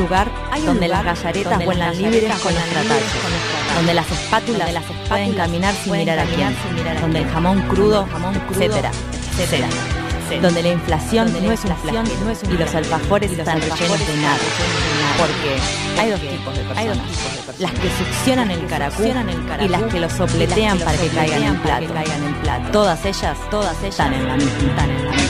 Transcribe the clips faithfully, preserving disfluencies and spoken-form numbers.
lugar donde las gallaretas vuelan libres con nuestra talla, donde las espátulas pueden caminar sin mirar a quién, donde el jamón crudo, etcétera, etcétera. Donde la inflación no es inflación y los alfajores están rellenos de nada. Porque hay dos tipos de personas. Las que succionan el caracú y las que lo sopletean para que caigan en plato. Todas ellas, todas ellas están en la misma. Están en la misma.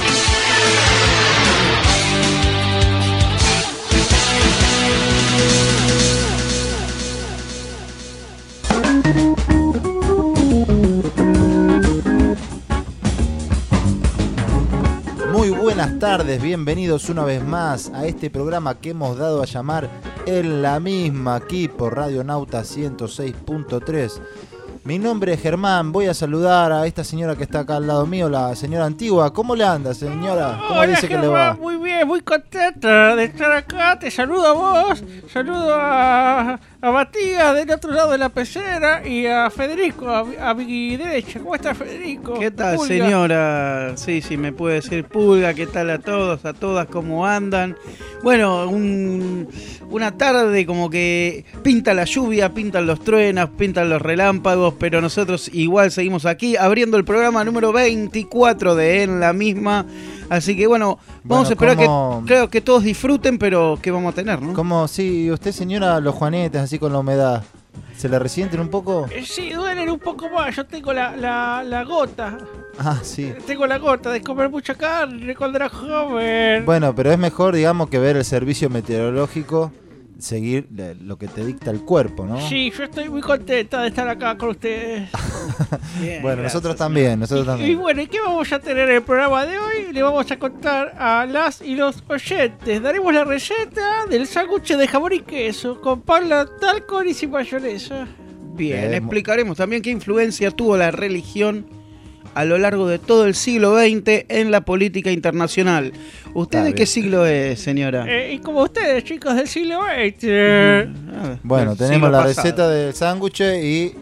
Muy buenas tardes, bienvenidos una vez más a este programa que hemos dado a llamar En la Misma, aquí por Radio Nauta ciento seis punto tres. Mi nombre es Germán, voy a saludar a esta señora que está acá al lado mío, la señora Antigua. ¿Cómo le anda, señora? ¿Cómo Hola, dice que Germán, le va? Muy bien, muy contenta de estar acá. Te saludo a vos, saludo a, a Matías del otro lado de la pecera y a Federico, a, a mi derecha. ¿Cómo está Federico? ¿Qué tal, Pulga. señora? Sí, sí, me puede decir Pulga. ¿Qué tal a todos, a todas? ¿Cómo andan? Bueno, un, una tarde como que pinta la lluvia, pintan los truenos, pintan los relámpagos, pero nosotros igual seguimos aquí abriendo el programa número veinticuatro de En la Misma. Así que bueno, vamos Bueno, a esperar ¿cómo- que, creo que todos disfruten, pero ¿qué vamos a tener, no? ¿Cómo? Sí, usted, señora, los juanetes así con la humedad, ¿se le resienten un poco? Eh, Sí, duelen un poco más. Yo tengo la, la, la gota. Ah, sí. Tengo la gota de comer mucha carne cuando era joven. Bueno, pero es mejor, digamos, que ver el servicio meteorológico, seguir le- lo que te dicta el cuerpo, ¿no? Sí, yo estoy muy contenta de estar acá con ustedes. Bien, Bueno, gracias, nosotros señora. también, nosotros Y también. bueno, ¿y qué vamos a tener en el programa de hoy? Le vamos a contar a las y los oyentes. Daremos la receta del sándwich de jamón y queso con pan, talco y sin mayonesa. Bien, Eh, explicaremos también qué influencia tuvo la religión a lo largo de todo el siglo veinte en la política internacional. ¿Usted Está de qué bien. siglo es, señora? Eh, y como ustedes, chicos del siglo veinte. Ah, Bueno, del tenemos siglo la pasado. receta del sándwich y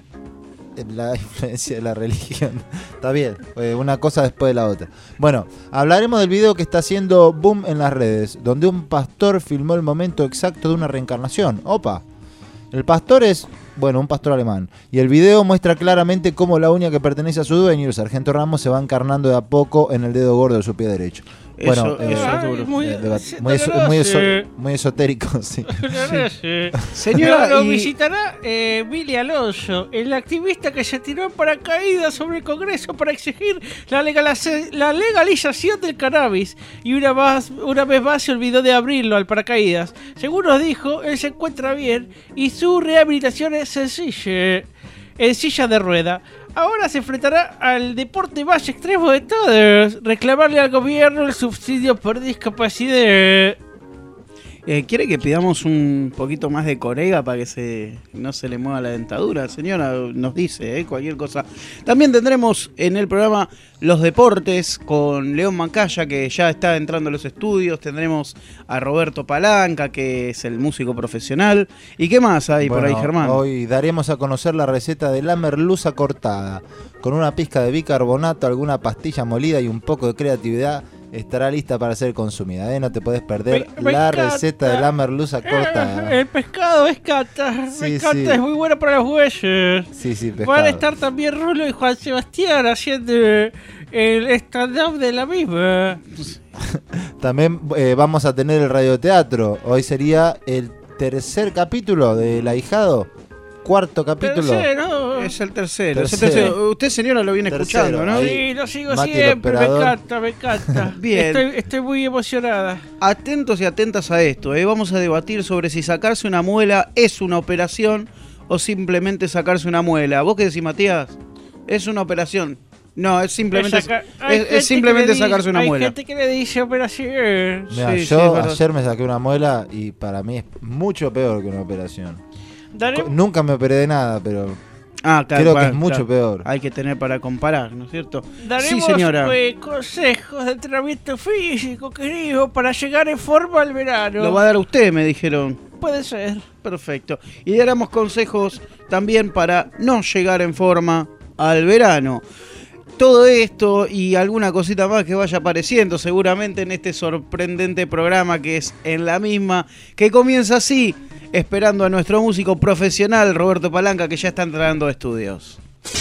la influencia de la religión. Está bien, eh, una cosa después de la otra. Bueno, hablaremos del video que está haciendo boom en las redes, donde un pastor filmó el momento exacto de una reencarnación. Opa, el pastor es, bueno, un pastor alemán. Y el video muestra claramente cómo la uña que pertenece a su dueño, el sargento Ramos, se va encarnando de a poco en el dedo gordo de su pie derecho. Bueno, Eso- eh, eso Ay, es duro. muy, eh, debat- sí, muy, eso- doloroso. muy eso- muy esotérico, sí. Doloroso. Señora, Lo, lo y- visitará eh, Billy Alonso, el activista que se tiró en paracaídas sobre el Congreso para exigir la, legaliza- la legalización del cannabis y una, más, una vez más se olvidó de abrirlo al paracaídas. Según nos dijo, él se encuentra bien y su rehabilitación es sencilla, en silla de rueda. Ahora se enfrentará al deporte más extremo de todos, reclamarle al gobierno el subsidio por discapacidad. eh, ¿quiere que pidamos un poquito más de corega para que se no se le mueva la dentadura? Señora, nos dice, eh, cualquier cosa. También tendremos en el programa los deportes con León Macaya, que ya está entrando a los estudios. Tendremos a Roberto Palanca, que es el músico profesional. ¿Y qué más hay por ahí, Bueno, Germán? Hoy daremos a conocer la receta de la merluza cortada. Con una pizca de bicarbonato, alguna pastilla molida y un poco de creatividad, estará lista para ser consumida. ¿eh? No te podés perder Me- me la encanta. receta de la merluza Eh, cortada. el pescado es cata, Sí, me encanta, sí. es muy bueno para los huesos. Sí, sí, Van pescado. a estar también Rulo y Juan Sebastián haciendo el stand-up de la misma. También eh, vamos a tener el radioteatro. Hoy sería el tercer capítulo del Ahijado. Cuarto capítulo. Tercero. Es el tercero. es el Tercero. tercero. Usted, señora, lo viene Tercero, escuchando, ¿no? ahí. Sí, lo sigo Mati, el siempre, me operador. encanta, me encanta. Bien. Estoy, estoy muy emocionada. Atentos y atentas a esto, ¿eh? Vamos a debatir sobre si sacarse una muela es una operación o simplemente sacarse una muela. ¿Vos qué decís, Matías? Es una operación. No, es simplemente, Es saca- hay es- es gente simplemente que le dice- sacarse una hay muela. gente que le dice operación. Mira, Sí, sí, yo es verdad. ayer me saqué una muela y para mí es mucho peor que una operación. Daremos- Co- Nunca me operé de nada, pero Ah, claro, creo que bueno, es mucho claro. peor. Hay que tener para comparar, ¿no es cierto? Daremos sí, señora. eh, consejos de entrenamiento físico, querido, para llegar en forma al verano. Lo va a dar usted, me dijeron. Puede ser. Perfecto. Y daremos consejos también para no llegar en forma al verano. todo esto y alguna cosita más que vaya apareciendo seguramente en este sorprendente programa que es En la Misma, que comienza así, esperando a nuestro músico profesional Roberto Palanca, que ya está entrando a estudios.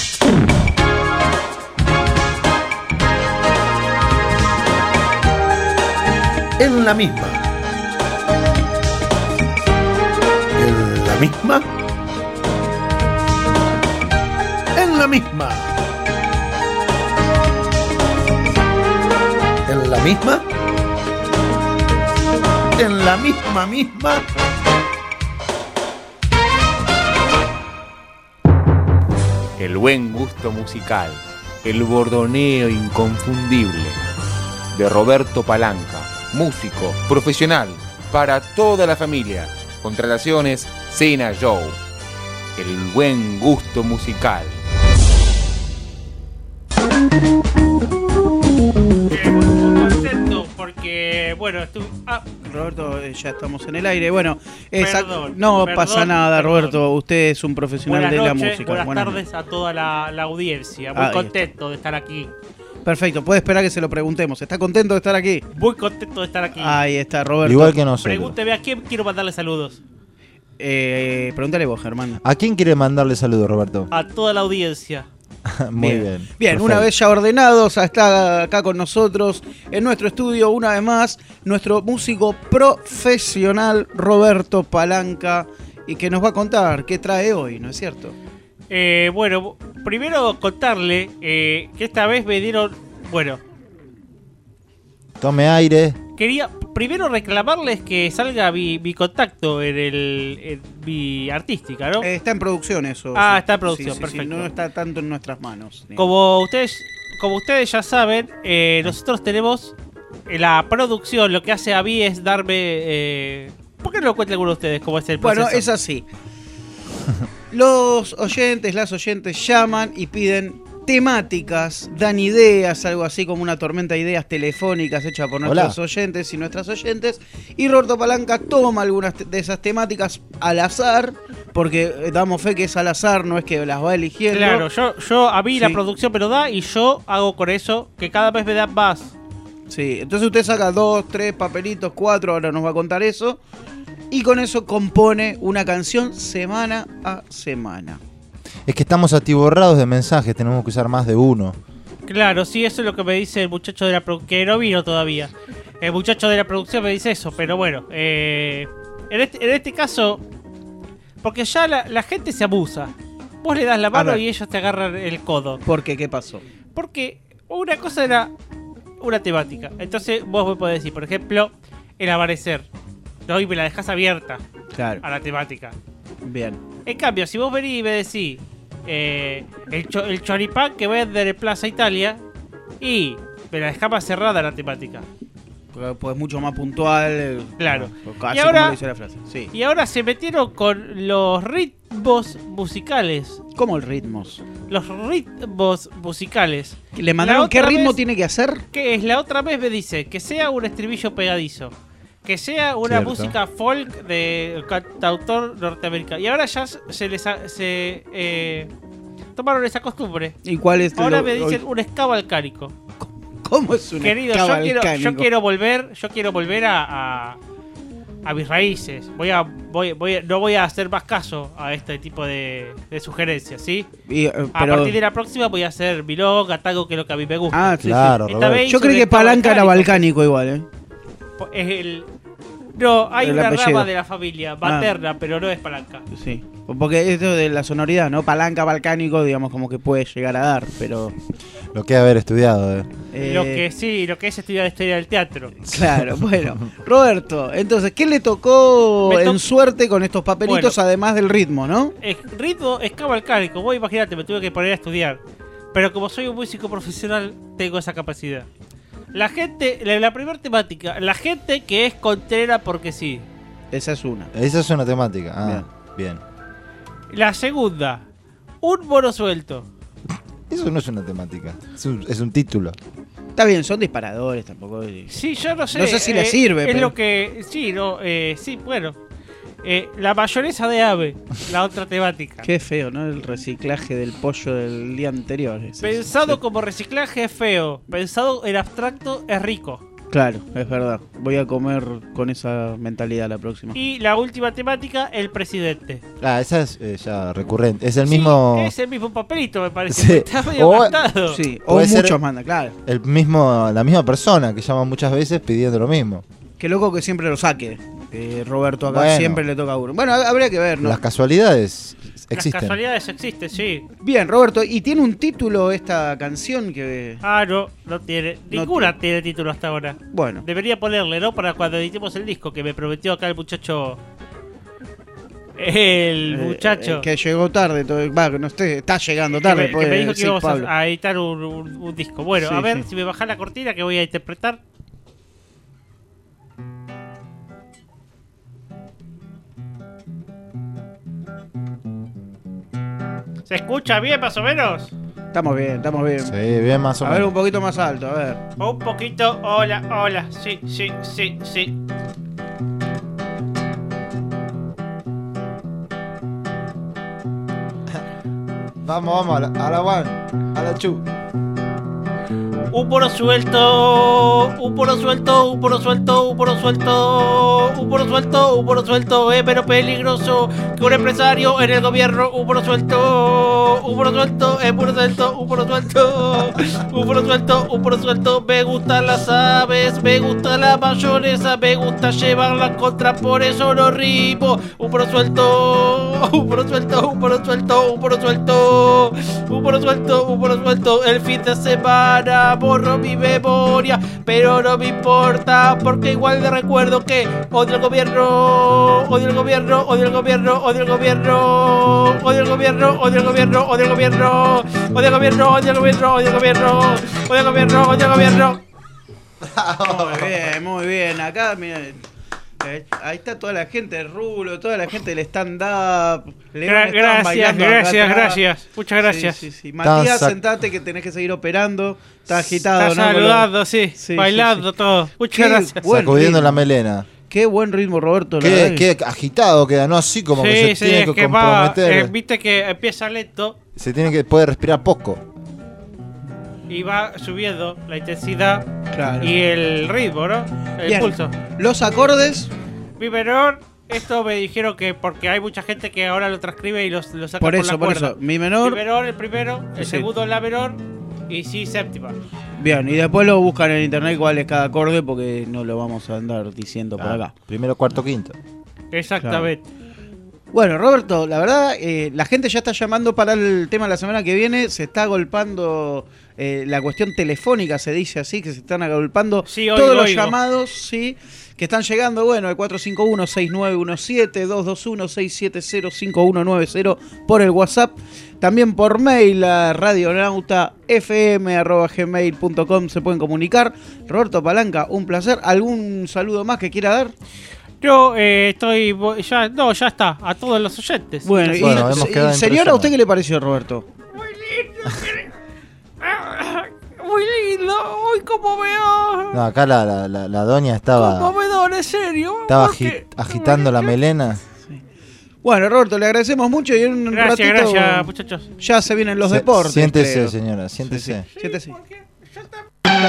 En la Misma. En la Misma. En la Misma. En la Misma. En la misma misma. El buen gusto musical, el bordoneo inconfundible de Roberto Palanca, músico profesional para toda la familia. Contrataciones Cena Joe. El buen gusto musical. Muy contento porque, bueno, estuve... Ah, Roberto, eh, ya estamos en el aire. Bueno, esa- Perdón, no perdón, pasa nada, perdón. Roberto. Usted es un profesional buenas de la noches, música. buenas, Buenas tardes a toda la, la audiencia. Muy Ahí contento de estar aquí. noches. Perfecto, puede esperar que se lo preguntemos. ¿Está contento de estar aquí? Muy contento de estar aquí. Ahí está, Roberto. Igual que nosotros. Pregúnteme a quién quiero mandarle saludos. Eh, pregúntale vos, Germán. ¿A quién quiere mandarle saludos, Roberto? A toda la audiencia. Muy bien. Bien, Perfecto. una vez ya ordenados, está acá con nosotros en nuestro estudio, una vez más, nuestro músico profesional Roberto Palanca, y que nos va a contar qué trae hoy, ¿no es cierto? Eh, bueno, primero contarle eh, que esta vez me dieron... Bueno, Tome aire. quería primero reclamarles que salga mi, mi contacto en, el, en mi artística, ¿no? Eh, está en producción eso. Ah, sí. está en producción, Sí, sí, sí, perfecto. no está tanto en nuestras manos. digamos. Como ustedes, como ustedes ya saben, eh, nosotros tenemos en la producción, lo que hace a mí es darme... Eh, ¿Por qué no lo cuentan alguno de ustedes cómo es el proceso? Bueno, es así. Los oyentes, las oyentes llaman y piden temáticas, dan ideas, algo así como una tormenta de ideas telefónicas hecha por Hola. nuestros oyentes y nuestras oyentes. Y Roberto Palanca toma algunas de esas temáticas al azar, porque eh, damos fe que es al azar, no es que las va eligiendo. Claro, yo, yo a mí la Sí. producción me lo da y yo hago con eso que cada vez me dan más. Sí, entonces usted saca dos, tres papelitos, cuatro, ahora nos va a contar eso. Y con eso compone una canción semana a semana. Es que estamos atiborrados de mensajes, tenemos que usar más de uno. Claro, sí, eso es lo que me dice el muchacho de la producción, que no vino todavía. El muchacho de la producción me dice eso, pero bueno, eh, en, este, en este caso, porque ya la, la gente se abusa. Vos le das la mano ver. y ellos te agarran el codo. ¿Por qué? ¿Qué pasó? Porque una cosa era una temática. Entonces vos me podés decir, por ejemplo, el amanecer. No, y me la dejás abierta Claro, a la temática. bien. En cambio, si vos venís y me decís eh, el, cho- el choripán que venden en Plaza Italia, y me la dejás más cerrada la temática. Porque pues mucho más puntual. eh, Claro. Casi Y ahora- como dice la frase. Sí. Y ahora se metieron con los ritmos musicales. ¿Cómo el ritmos? Los ritmos musicales. ¿Le mandaron La qué otra ritmo vez- tiene que hacer? Que es la otra vez me dice que sea un estribillo pegadizo. Que sea una Cierto. música folk de cantautor norteamericano. Y ahora ya se les ha- se eh, tomaron esa costumbre. ¿Y cuál es Ahora lo- me dicen un ska balcánico. ¿Cómo es un Querido, ska yo quiero, yo balcánico? quiero volver, yo quiero volver a, a, a mis raíces. Voy a, voy, voy a- no voy a hacer más caso a este tipo de, de sugerencias, ¿sí? Y, eh, A pero- partir de la próxima voy a hacer milonga, tango, que es lo que a mí me gusta. Ah, sí, Claro, sí. Esta Roberto. vez Yo hice creí un que ska Palanca era balcánico. balcánico igual, ¿eh? Es el... No, hay El una apellido. rama de la familia materna, pero no es palanca. Sí. Porque esto de la sonoridad, ¿no? Palanca balcánico, digamos, como que puede llegar a dar, pero... Lo que haber estudiado, eh. eh, Lo que sí, lo que es estudiar historia del teatro. Claro, bueno. Roberto, entonces, ¿qué le tocó Me to- en suerte con estos papelitos, Bueno. además del ritmo, no? Es ritmo ska balcánico. Vos imaginate, me tuve que poner a estudiar. Pero como soy un músico profesional, tengo esa capacidad. La gente, la, la primera temática, la gente que es contrera porque sí. Esa es una. Esa es una temática. Ah, bien. La segunda, un mono suelto. Eso no es una temática, es un, es un título. Está bien, son disparadores tampoco. Sí, yo no sé. No sé si le eh, sirve, Es pero- lo que. Sí, no, eh, sí, bueno. Eh, la mayonesa de ave, la otra temática. Qué feo, ¿no? El reciclaje del pollo del día anterior. Ese, Pensado sí. como reciclaje es feo, pensado en abstracto es rico. Claro, es verdad. Voy a comer con esa mentalidad la próxima. Y la última temática, el presidente. Ah, esa es eh, ya recurrente. Es el Sí, mismo. es el mismo papelito, me parece. Sí. Está medio O- gastado. Sí, o Puede ser- muchos mandan, claro. El mismo, la misma persona que llama muchas veces pidiendo lo mismo. Qué loco que siempre lo saque. Eh, Roberto acá Bueno. siempre le toca a uno. Bueno, habría que ver, ¿no? Las casualidades Las existen. casualidades existen, sí. Bien, Roberto, ¿y tiene un título esta canción que... Ah, no, no tiene. No Ninguna tiene título hasta ahora. Bueno, Debería ponerle, ¿no? Para cuando editemos el disco que me prometió acá el muchacho. El eh, muchacho. eh, que llegó tarde, todo, va, que no esté, está llegando que tarde. me, que puede me dijo que decir íbamos Pablo. a, a editar un, un- un disco. Bueno, Sí, a ver sí. si me baja la cortina que voy a interpretar. ¿Se escucha bien más o menos? Estamos bien, estamos bien. Sí, bien más o A ver, un menos. poquito más alto, a ver. Un poquito, hola, hola, sí, sí, sí, sí. Vamos, vamos, a la, a la one, a la two. Un poro suelto, un poro suelto, un poro suelto, un poro suelto, un poro suelto, un poro suelto, es menos peligroso que un empresario en el gobierno. Un poro suelto, un poro suelto, es puro suelto, un poro suelto, un poro suelto, un poro suelto. Me gustan las aves, me gusta la mayonesa, me gusta llevarla contra, por eso lo rimo. Un poro suelto, un poro suelto, un poro suelto, un poro suelto, un poro suelto, un poro suelto. El fin de semana borro mi memoria, pero no me importa, porque igual le recuerdo que odio el gobierno, odio el gobierno, odio el gobierno, odio el gobierno, odio el gobierno, odio el gobierno, odio el gobierno, odio el gobierno, odio el gobierno, odio el gobierno, odio el gobierno, odio el gobierno. Muy bien, muy bien. Acá, miren, eh, ahí está toda la gente de Rulo, toda la gente del stand-up. León Gra- estaban gracias, bailando acá gracias, atrás. gracias. Muchas gracias. Sí, sí, sí. Matías, sac- sentate que tenés que seguir operando. Está agitado, Está ¿no? saludando, sí, Sí, bailando sí, sí. todo. Muchas Qué gracias. buen Sacudiendo ritmo. la melena. Qué buen ritmo, Roberto. la Qué, verdad que- qué agitado queda, ¿no? Así como que Sí, se sí, tiene es que que va, comprometer. eh, viste que empieza lento Se tiene que puede respirar poco. y va subiendo la intensidad Claro. y el ritmo, ¿no? El Bien. pulso. Los acordes. Mi menor, esto me dijeron que porque hay mucha gente que ahora lo transcribe y los, lo saca Por por, eso, la por cuerda. eso. Mi menor. Mi menor, el primero, el Sí. segundo la menor y sí séptima. Bien, y después lo buscan en internet cuál es cada acorde porque no lo vamos a andar diciendo por Ah, acá. Primero, cuarto, quinto. Exactamente. Bueno, Roberto, la verdad, eh, la gente ya está llamando para el tema de la semana que viene. Se está agolpando eh, la cuestión telefónica, se dice así, que se están agolpando Sí, oigo, todos los oigo. llamados, sí, que están llegando, bueno, al cuatro cinco uno, seis nueve uno siete, dos dos uno, seis siete cero, cinco uno nueve cero por el WhatsApp. También por mail a radionauta f m arroba gmail punto com se pueden comunicar. Roberto Palanca, un placer. ¿Algún saludo más que quiera dar? Yo eh, estoy. vo- Ya, no, ya está. A todos los oyentes. Bueno, y, Bueno, hemos y, quedado señora, ¿a usted impresionados. qué le pareció, Roberto? Muy lindo. Ah, Muy lindo. Uy, cómo veo. No, acá la, la, la, la doña estaba, Conmovedor, en serio. estaba porque- agi- agitando la melena. Bueno, Roberto, le agradecemos mucho y en un Gracias, ratito gracias, muchachos. ya se vienen los Se- deportes. Siéntese, creo. señora, siéntese. Siéntese. Porque ya está.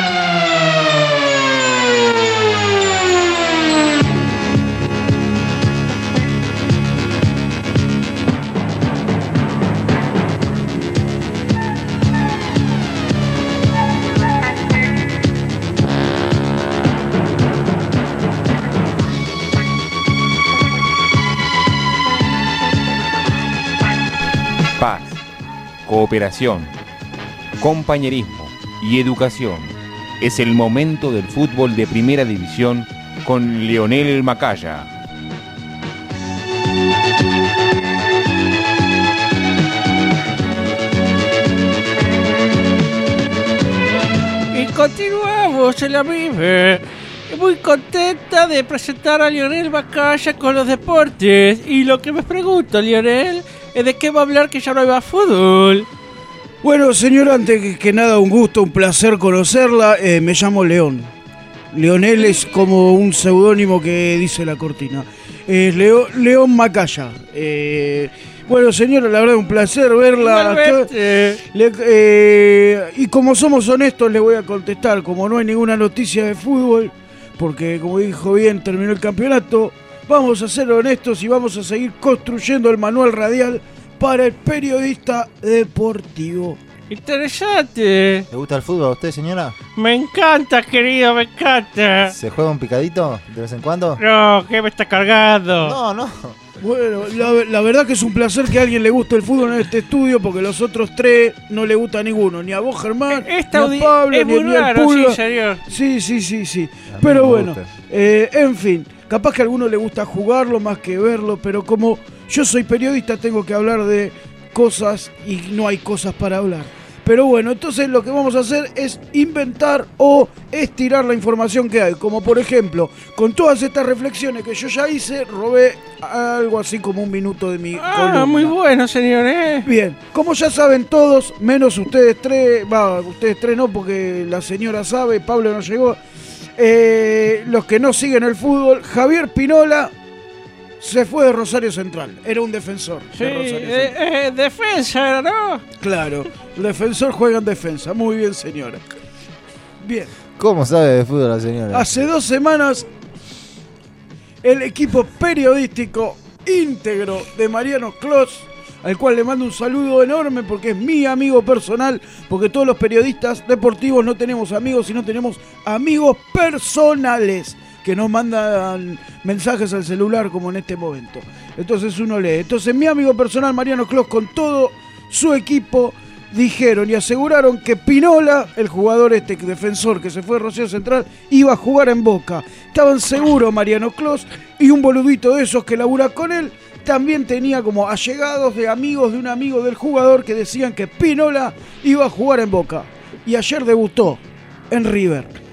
Paz, cooperación, compañerismo y educación. Es el momento del fútbol de primera división con Leonel Macaya. Y continuamos en la misma. Muy contenta de presentar a Lionel Macaya con los deportes. Y lo que me pregunto, Lionel, es de qué va a hablar que ya no hay más fútbol. Bueno, señora, antes que, que nada, un gusto, un placer conocerla. Eh, me llamo León. Leonel es como un seudónimo que dice la cortina. eh, Leo, León Macaya. Eh, bueno, señora, la verdad, un placer verla. Igualmente. Le- eh, y como somos honestos, le voy a contestar. Como no hay ninguna noticia de fútbol, porque como dijo bien, terminó el campeonato, vamos a ser honestos y vamos a seguir construyendo el manual radial para el periodista deportivo. Interesante. ¿Le gusta el fútbol a usted, señora? Me encanta, querido, me encanta. ¿Se juega un picadito de vez en cuando? No, que me está cargando. No, no. Bueno, la, la verdad que es un placer que a alguien le guste el fútbol en este estudio, porque los otros tres no le gusta a ninguno. Ni a vos, Germán, Esta ni audi- a Pablo, es ni, muy ni al raro, Pulga. sí, señor. Sí, sí, sí, sí. A mí Pero me bueno, gusta. eh, en fin, capaz que a alguno le gusta jugarlo más que verlo, pero como yo soy periodista tengo que hablar de cosas y no hay cosas para hablar. Pero bueno, entonces lo que vamos a hacer es inventar o estirar la información que hay. Como por ejemplo, con todas estas reflexiones que yo ya hice, robé algo así como un minuto de mi Ah, columna. muy bueno, señor, ¿eh? Bien, como ya saben todos, menos ustedes tres, va, ustedes tres no, porque la señora sabe, Pablo no llegó, eh, los que no siguen el fútbol, Javier Pinola se fue de Rosario Central, era un defensor Sí, de Rosario eh, Central. eh, defensa, ¿no? Claro, el defensor juega en defensa, muy bien señora. Bien, ¿Cómo sabe de fútbol la señora? hace dos semanas el equipo periodístico íntegro de Mariano Clos, al cual le mando un saludo enorme porque es mi amigo personal, porque todos los periodistas deportivos no tenemos amigos, sino tenemos amigos personales que nos mandan mensajes al celular como en este momento. Entonces uno lee. Entonces mi amigo personal Mariano Clos con todo su equipo dijeron y aseguraron que Pinola, el jugador este defensor que se fue de Rosario Central, iba a jugar en Boca. Estaban seguros Mariano Clos y un boludito de esos que labura con él también tenía como allegados de amigos de un amigo del jugador que decían que Pinola iba a jugar en Boca. Y ayer debutó en River.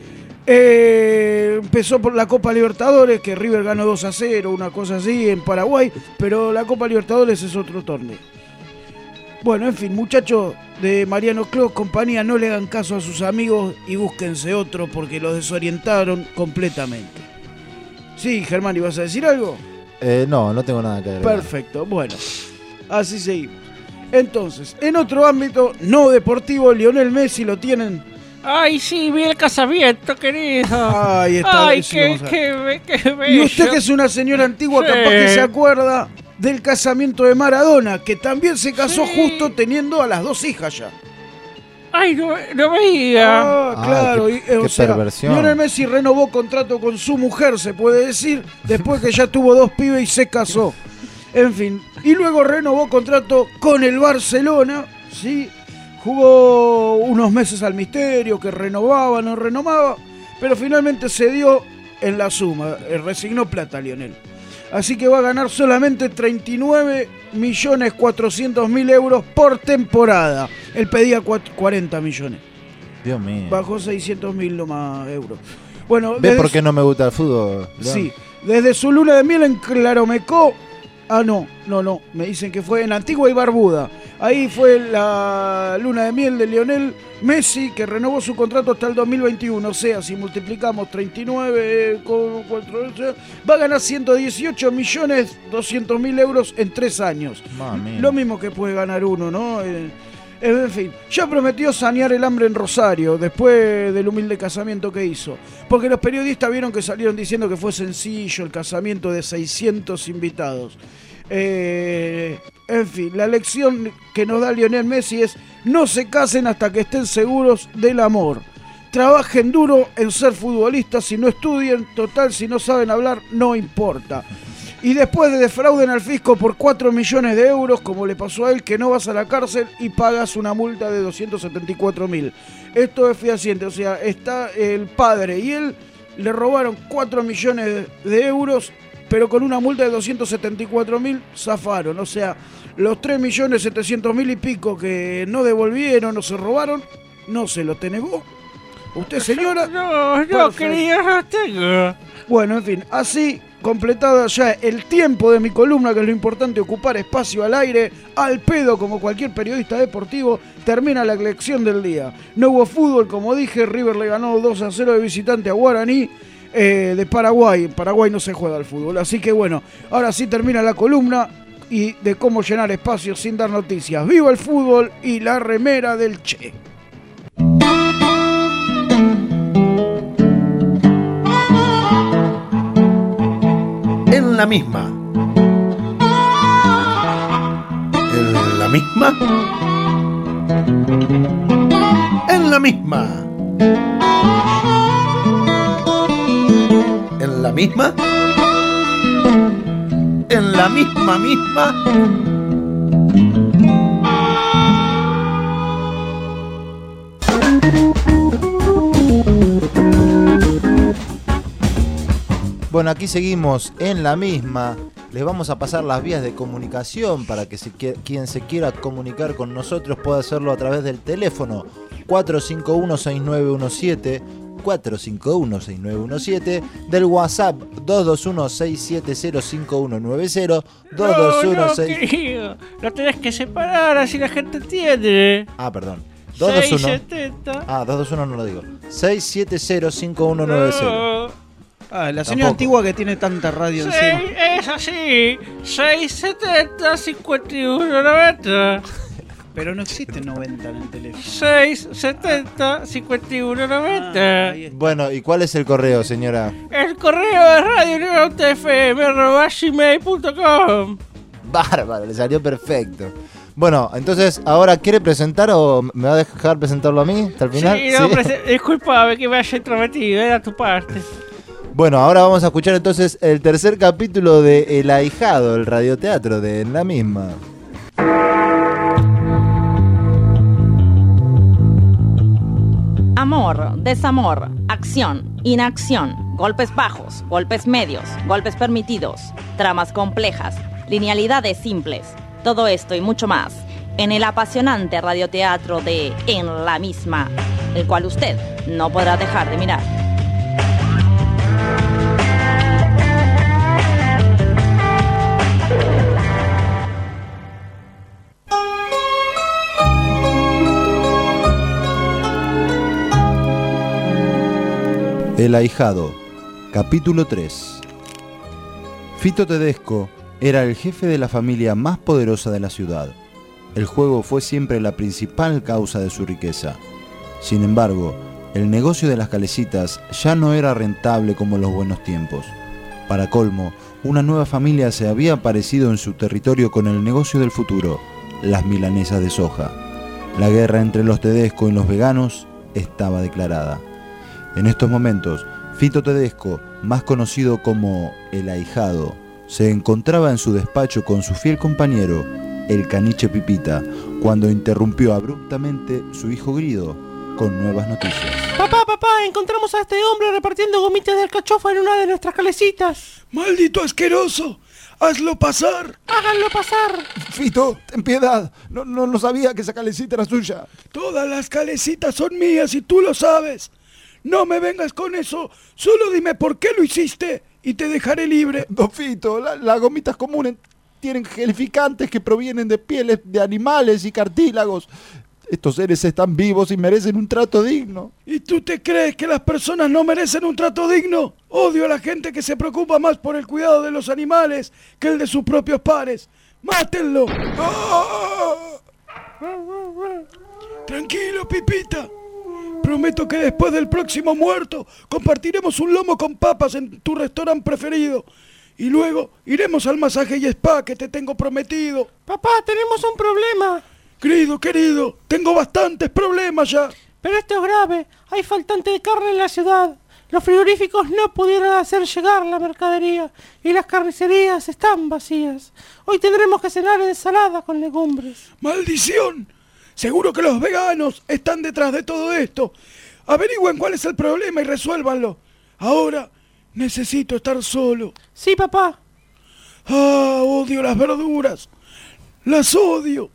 Eh, empezó por la Copa Libertadores, que River ganó dos a cero, una cosa así, en Paraguay, pero la Copa Libertadores es otro torneo. Bueno, en fin, muchachos de Mariano Clos, compañía, no le hagan caso a sus amigos y búsquense otro porque los desorientaron completamente. Sí, Germán, ¿ibas a decir algo? Eh, no, no tengo nada que agregar. Perfecto, bueno, así seguimos. Entonces, en otro ámbito no deportivo, Lionel Messi lo tienen. Ay, sí, vi el casamiento, querido. Ahí está. Ay, sí, qué, vamos a ver. qué, be- qué bello. Y usted que es una señora antigua, Sí. capaz que se acuerda del casamiento de Maradona, que también se casó Sí. justo teniendo a las dos hijas ya. Ay, no, no veía. Ah, Ah, claro. qué- y, eh, o qué sea, perversión. Lionel Messi renovó contrato con su mujer, se puede decir, después que ya tuvo dos pibes y se casó. En fin, y luego renovó contrato con el Barcelona, ¿sí? Jugó unos meses al misterio, que renovaba, no renovaba, pero finalmente se dio en la suma, eh, resignó plata Lionel. Así que va a ganar solamente treinta y nueve millones cuatrocientos mil euros por temporada. Él pedía cuat- cuarenta millones. Dios mío. Bajó seiscientos mil nomás euros. Bueno, ¿Ves desde por su- qué no me gusta el fútbol, León? Sí, desde su luna de miel en Claromecó. Ah, no, no, no. Me dicen que fue en Antigua y Barbuda. Ahí fue la luna de miel de Lionel Messi, que renovó su contrato hasta el dos mil veintiuno. O sea, si multiplicamos treinta y nueve con cuatro, va a ganar ciento dieciocho millones doscientos mil euros en tres años. Mami. Lo mismo que puede ganar uno, ¿no? Eh, En fin, ya prometió sanear el hambre en Rosario después del humilde casamiento que hizo. Porque los periodistas vieron que salieron diciendo que fue sencillo el casamiento de seiscientos invitados. Eh, en fin, la lección que nos da Lionel Messi es: no se casen hasta que estén seguros del amor. Trabajen duro en ser futbolistas y no estudien. Total, si no saben hablar, no importa. Y después de defrauden al fisco por cuatro millones de euros, como le pasó a él, que no vas a la cárcel y pagas una multa de doscientos setenta y cuatro mil. Esto es fehaciente, o sea, está el padre y él le robaron cuatro millones de euros, pero con una multa de doscientos setenta y cuatro mil zafaron. O sea, los tres millones setecientos mil y pico que no devolvieron o se robaron, no se los denegó. ¿Usted, señora? No, no, Perfecto. querida, no tengo. Bueno, en fin, así completado ya el tiempo de mi columna, que es lo importante, ocupar espacio al aire, al pedo como cualquier periodista deportivo, termina la lección del día. No hubo fútbol, como dije, River le ganó dos a cero de visitante a Guaraní. eh, de Paraguay. En Paraguay no se juega al fútbol. Así que bueno, ahora sí termina la columna y de cómo llenar espacios sin dar noticias. ¡Viva el fútbol y la remera del Che! En la misma. En la misma. En la misma. En la misma. En la misma misma. Bueno, aquí seguimos en la misma. Les vamos a pasar las vías de comunicación para que si qui- quien se quiera comunicar con nosotros pueda hacerlo a través del teléfono cuatro cinco uno seis nueve uno siete, cuatro cinco uno seis nueve uno siete, del WhatsApp dos dos uno seis siete cero cinco uno nueve cero, dos dos uno seis... No, no, querido, lo tenés que separar, así la gente entiende. Ah, perdón. dos dos uno... seiscientos setenta. Ah, dos dos uno no lo digo. seis siete cero cinco uno nueve cero. No. Ah, la señora Tampoco. antigua que tiene tanta radio Sí, encima. es así. seiscientos setenta, cincuenta y uno, noventa. Pero no existe noventa en el teléfono. seiscientos setenta, cincuenta y uno, Ah, noventa. ahí está. Bueno, ¿y cuál es el correo, señora? El correo es radio f m arroba gmail punto com. Bárbaro, le salió perfecto. Bueno, entonces, ¿ahora quiere presentar o me va a dejar presentarlo a mí hasta el final? Sí, no, prese- disculpame que me haya intrometido, era tu parte. Bueno, ahora vamos a escuchar entonces el tercer capítulo de El Ahijado, el radioteatro de En la Misma. Amor, desamor, acción, inacción, golpes bajos, golpes medios, golpes permitidos, tramas complejas, linealidades simples, todo esto y mucho más en el apasionante radioteatro de En la Misma, el cual usted no podrá dejar de mirar. El Ahijado, capítulo tres. Fito Tedesco era el jefe de la familia más poderosa de la ciudad. El juego fue siempre la principal causa de su riqueza. Sin embargo, el negocio de las calecitas ya no era rentable como en los buenos tiempos. Para colmo, una nueva familia se había aparecido en su territorio con el negocio del futuro, las milanesas de soja. La guerra entre los Tedesco y los veganos estaba declarada. En estos momentos, Fito Tedesco, más conocido como El Ahijado, se encontraba en su despacho con su fiel compañero, el caniche Pipita, cuando interrumpió abruptamente su hijo Grido con nuevas noticias. Papá, papá, encontramos a este hombre repartiendo gomitas de alcachofa en una de nuestras calecitas. ¡Maldito asqueroso! ¡Hazlo pasar! Háganlo pasar. Fito, ten piedad, no, no, no sabía que esa calecita era suya. Todas las calecitas son mías y tú lo sabes. No me vengas con eso. Solo dime por qué lo hiciste y te dejaré libre. Don Fito, la- las gomitas comunes tienen gelificantes que provienen de pieles de animales y cartílagos. Estos seres están vivos y merecen un trato digno. ¿Y tú te crees que las personas no merecen un trato digno? Odio a la gente que se preocupa más por el cuidado de los animales que el de sus propios pares. ¡Mátenlo! ¡Ah! Tranquilo, Pipita. Prometo que después del próximo muerto compartiremos un lomo con papas en tu restaurante preferido. Y luego iremos al masaje y spa que te tengo prometido. Papá, tenemos un problema. Querido, querido, tengo bastantes problemas ya. Pero esto es grave. Hay faltante de carne en la ciudad. Los frigoríficos no pudieron hacer llegar la mercadería y las carnicerías están vacías. Hoy tendremos que cenar ensalada con legumbres. ¡Maldición! Seguro que los veganos están detrás de todo esto. Averigüen cuál es el problema y resuélvanlo. Ahora necesito estar solo. Sí, papá. ¡Ah, odio las verduras! ¡Las odio!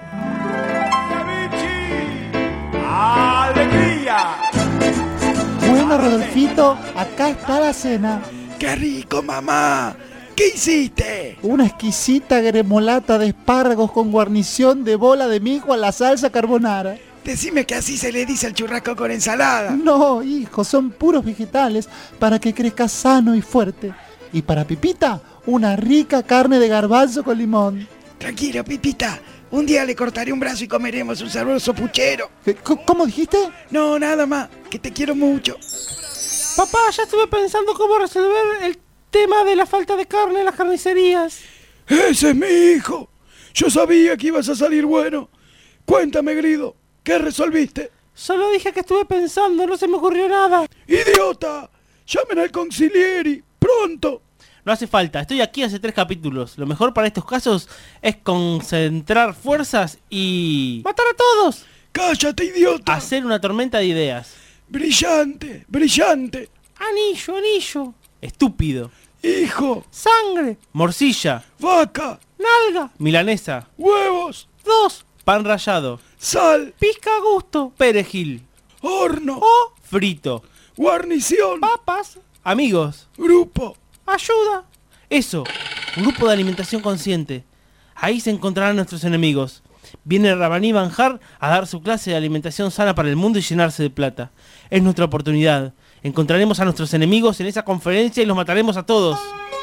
Bueno, Rodolfito, acá está la cena. ¡Qué rico, mamá! ¿Qué hiciste? Una exquisita gremolata de espárragos con guarnición de bola de mijo a la salsa carbonara. Decime que así se le dice al churrasco con ensalada. No, hijo, son puros vegetales para que crezca sano y fuerte. Y para Pipita, una rica carne de garbanzo con limón. Tranquilo, Pipita. Un día le cortaré un brazo y comeremos un sabroso puchero. ¿Cómo dijiste? No, nada más. Que te quiero mucho. Papá, ya estuve pensando cómo resolver el tema de la falta de carne en las carnicerías. Ese es mi hijo. Yo sabía que ibas a salir bueno. Cuéntame, Grido. ¿Qué resolviste? Solo dije que estuve pensando, no se me ocurrió nada. ¡Idiota! ¡Llamen al consiglieri! ¡Pronto! No hace falta, estoy aquí hace tres capítulos. Lo mejor para estos casos es concentrar fuerzas y... ¡matar a todos! ¡Cállate, idiota! Hacer una tormenta de ideas. ¡Brillante! ¡Brillante! Anillo, anillo. Estúpido. ¡Hijo! Sangre. Morcilla. ¡Vaca! Nalga. Milanesa. ¡Huevos! Dos. Pan rallado. ¡Sal! Pizca a gusto. Perejil. ¡Horno! O frito. ¡Guarnición! Papas. Amigos. ¡Grupo! Ayuda. Eso. Un grupo de alimentación consciente. Ahí se encontrarán nuestros enemigos. Viene Rabaní Banjar a dar su clase de alimentación sana para el mundo y llenarse de plata. Es nuestra oportunidad. Encontraremos a nuestros enemigos en esa conferencia y los mataremos a todos.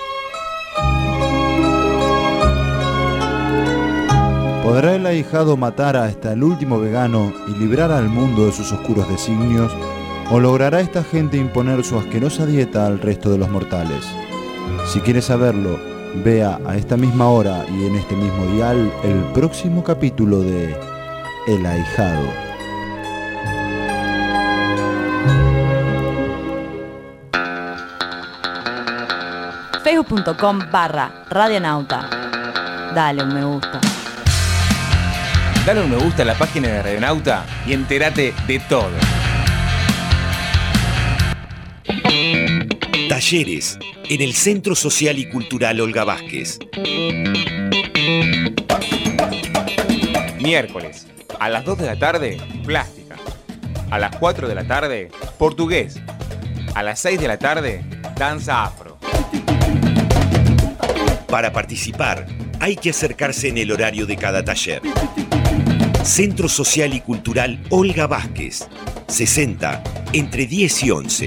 ¿Podrá el ahijado matar hasta el último vegano y librar al mundo de sus oscuros designios? ¿O logrará esta gente imponer su asquerosa dieta al resto de los mortales? Si quieres saberlo, vea a esta misma hora y en este mismo dial el próximo capítulo de El ahijado. Facebook.com barra Radionauta. Dale un me gusta. Dale un me gusta a la página de Radionauta y entérate de todo. Talleres en el Centro Social y Cultural Olga Vázquez. Miércoles, a las dos de la tarde, plástica. A las cuatro de la tarde, portugués. A las seis de la tarde, danza afro. Para participar, hay que acercarse en el horario de cada taller. Centro Social y Cultural Olga Vázquez. sesenta, entre diez y once.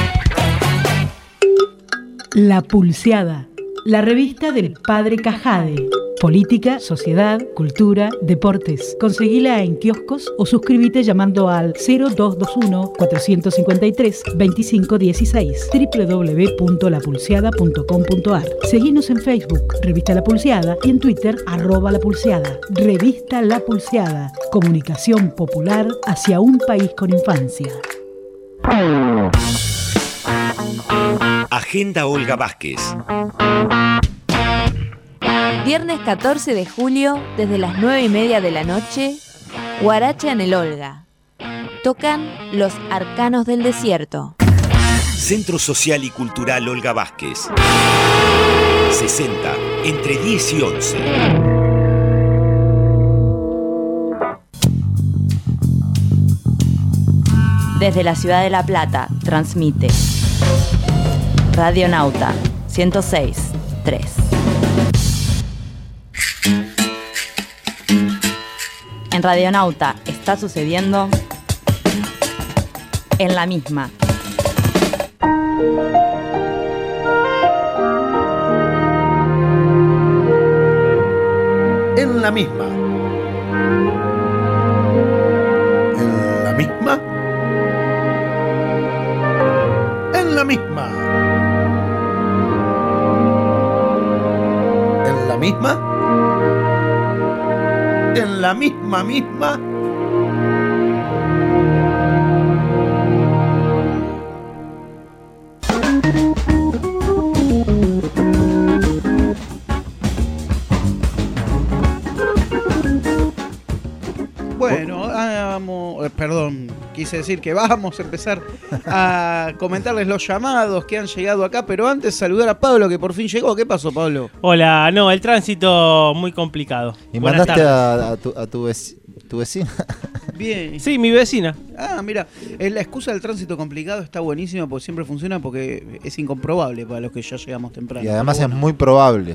La Pulseada, la revista del Padre Cajade. Política, sociedad, cultura, deportes. Conseguila en kioscos o suscríbete llamando al cero dos dos uno, cuatro cinco tres, dos cinco uno seis doble u doble u doble u punto la pulseada punto com punto a r. Seguinos en Facebook, Revista La Pulseada, y en Twitter, arroba La Pulseada. Revista La Pulseada, comunicación popular hacia un país con infancia. Agenda Olga Vázquez. Viernes catorce de julio, desde las nueve y media de la noche, Guaracha en el Olga. Tocan Los Arcanos del Desierto. Centro Social y Cultural Olga Vázquez. sesenta, entre diez y once. Desde la ciudad de La Plata, transmite Radionauta ciento seis punto tres. En Radionauta está sucediendo En la Misma. En la misma. En la misma. En la misma. En la misma. En la misma misma. Bueno, vamos, eh, perdón, quise decir que vamos a empezar a comentarles los llamados que han llegado acá, pero antes saludar a Pablo, que por fin llegó. ¿Qué pasó, Pablo? Hola, no, el tránsito muy complicado. ¿Y Buenas mandaste tardes. a, a, tu, a tu, vec- tu vecina? Bien. Sí, mi vecina. Ah, mira, eh, la excusa del tránsito complicado está buenísima porque siempre funciona porque es incomprobable para los que ya llegamos temprano. Y además Pero es bueno, muy probable.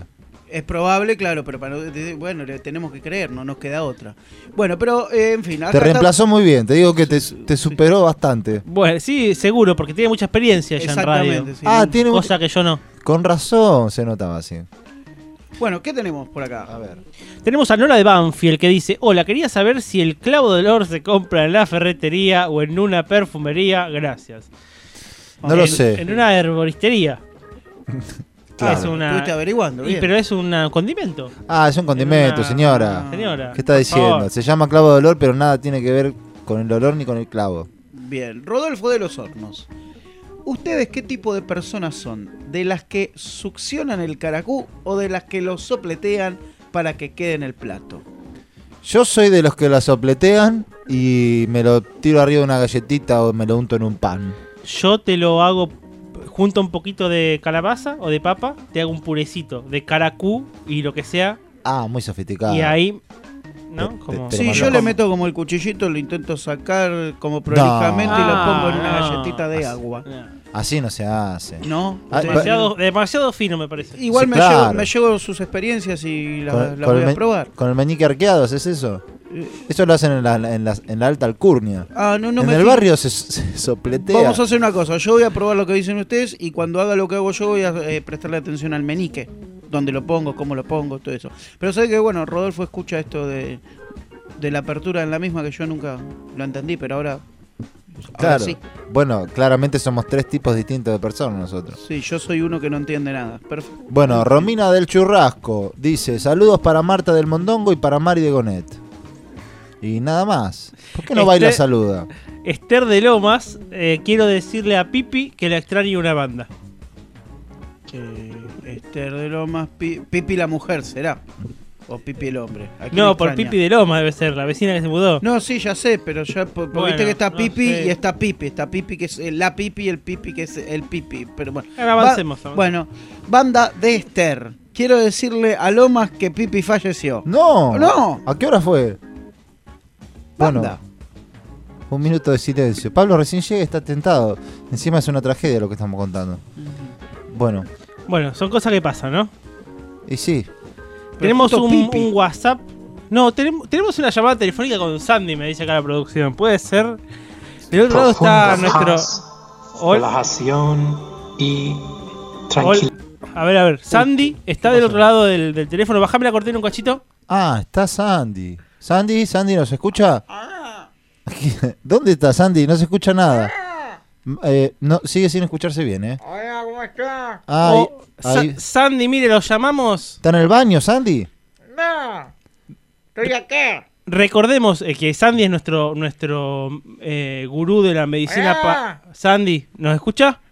Es probable, claro, pero para, bueno, le tenemos que creer, no nos queda otra. Bueno, pero eh, en fin. Te reemplazó muy bien, te digo que te, te superó bastante. Bueno, sí, seguro, porque tiene mucha experiencia ya en radio. Sí, ah, ¿no? tiene Cosa que yo no. Con razón se notaba así. Bueno, ¿qué tenemos por acá? A ver. Tenemos a Nora de Banfield que dice: hola, quería saber si el clavo de olor se compra en la ferretería o en una perfumería. Gracias. No en, lo sé. En una herboristería. Claro. Es una... Estuviste averiguando, bien. Y, pero es un condimento. Ah, es un condimento, Una- señora. Señora, ¿Qué está por diciendo? favor. Se llama clavo de olor, pero nada tiene que ver con el olor ni con el clavo. Bien, Rodolfo de los Hornos. ¿Ustedes qué tipo de personas son? ¿De las que succionan el caracú o de las que lo sopletean para que quede en el plato? Yo soy de los que la sopletean y me lo tiro arriba de una galletita o me lo unto en un pan. Yo te lo hago junto a un poquito de calabaza o de papa, te hago un purecito de caracú y lo que sea. Ah, muy sofisticado. Y ahí, ¿no? Te- Como... te- Sí, lo yo mando. le meto como el cuchillito, lo intento sacar como prolijamente y lo Ah, pongo en una no. galletita de agua. Así no se hace. ¿No? Ah, Ustedes- Demasiado, demasiado fino me parece. Igual Sí, me, claro. llevo, me llevo sus experiencias y las Con- la con voy el a me- probar. ¿Con el meñique arqueado haces eso? Eso lo hacen en la, en la, en la alta alcurnia. Ah, no, no en me el fijo. barrio se, se sopletea. Vamos a hacer una cosa, yo voy a probar lo que dicen ustedes y cuando haga lo que hago yo voy a eh, prestarle atención al menique, dónde lo pongo, cómo lo pongo, todo eso. Pero sé que bueno, Rodolfo escucha esto de, de la apertura en la misma que yo nunca lo entendí, pero ahora, ahora Claro. sí. Bueno, claramente somos tres tipos distintos de personas nosotros. Sí, yo soy uno que no entiende nada. Perfecto. Bueno, Romina del Churrasco dice: saludos para Marta del Mondongo y para Mari de Gonet. Y nada más. ¿Por qué no Este- baila saluda? Esther de Lomas, eh, quiero decirle a Pipi que la extrañe una banda. Eh, Esther de Lomas, Pi- Pipi la mujer, ¿será? O Pipi el hombre. ¿A quién No, por extraña? Pipi de Lomas debe ser, la vecina que se mudó. No, sí, ya sé, pero ya po- porque Bueno, viste que está no Pipi sé. y está Pipi, está Pipi que es eh, la Pipi y el Pipi que es el Pipi, pero bueno. Ahora avancemos, Va- avancemos. Bueno, banda de Esther. Quiero decirle a Lomas que Pipi falleció. No. No. ¿A qué hora fue? Bueno, Banda. un minuto de silencio. Pablo recién llega y está tentado. Encima es una tragedia lo que estamos contando. Bueno, Bueno, son cosas que pasan, ¿no? y sí. Tenemos justo un, Pipi. un WhatsApp. No, tenemos, tenemos una llamada telefónica con Sandy, me dice acá la producción. Puede ser. Del otro lado está nuestro. Hol- Relajación y Hol- tranquilidad. A ver, a ver. Sandy está del otro lado del, del teléfono. Bajame la cortina un cachito. Ah, está Sandy. Sandy, Sandy, ¿nos escucha? ¿Dónde está Sandy? No se escucha nada. M- eh, no, sigue sin escucharse bien, ¿eh? Hola, ¿cómo estás? Ah, ahí- Oh, Sa- ahí. Sandy, mire, lo llamamos. ¿Está en el baño, Sandy? No, estoy acá. Recordemos eh, que Sandy es nuestro nuestro eh, gurú de la medicina. pa- Sandy, ¿nos escucha?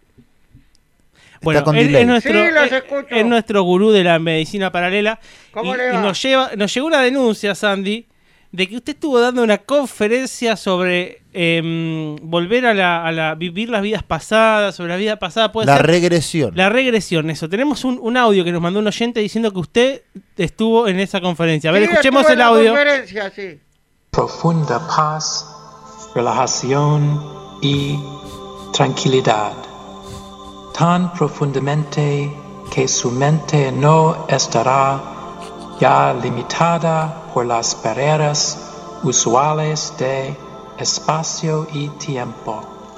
Bueno, con él delay. es nuestro, Sí, los eh, escucho. es nuestro gurú de la medicina paralela. ¿Cómo y, le va? y nos lleva, nos llegó una denuncia, Sandy, de que usted estuvo dando una conferencia sobre em, volver a la, a la vivir las vidas pasadas, sobre la vida pasada, puede La ser. regresión. La regresión, eso. Tenemos un, un audio que nos mandó un oyente diciendo que usted estuvo en esa conferencia. A ver, Sí, escuchemos estuve el en la audio. conferencia, sí. Profunda paz, relajación y tranquilidad. Tan profundamente que su mente no estará ya limitada por las barreras usuales de espacio y tiempo.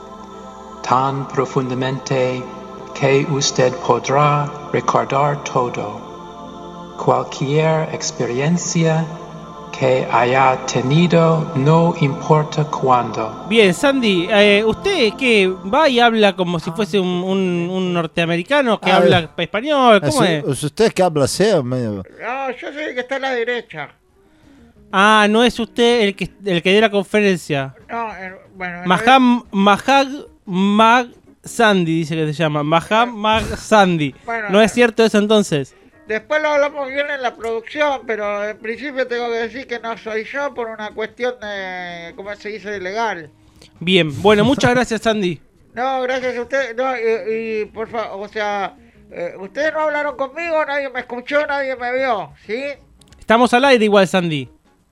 Tan profundamente que usted podrá recordar todo. Cualquier experiencia que haya tenido, no importa cuándo. Bien, Sandy, eh, ¿usted qué va y habla como si fuese un, un- un norteamericano que A habla ver. español? ¿Cómo Así- es? pues usted que habla así, medio... No, yo soy el que está a la derecha. Ah, no es usted el que el que dio la conferencia. No, eh, bueno. en Maham Mahag Mag Sandy dice que se llama. Maham Mag Sandy. Bueno, ¿No es cierto eso entonces? Después lo hablamos bien en la producción, pero en principio tengo que decir que no soy yo por una cuestión de, ¿cómo se dice?, legal. Bien, bueno, muchas gracias, Sandy. No, gracias a usted. No, y, y por favor, o sea, eh, ustedes no hablaron conmigo, nadie me escuchó, nadie me vio, ¿sí? Estamos al aire igual, Sandy.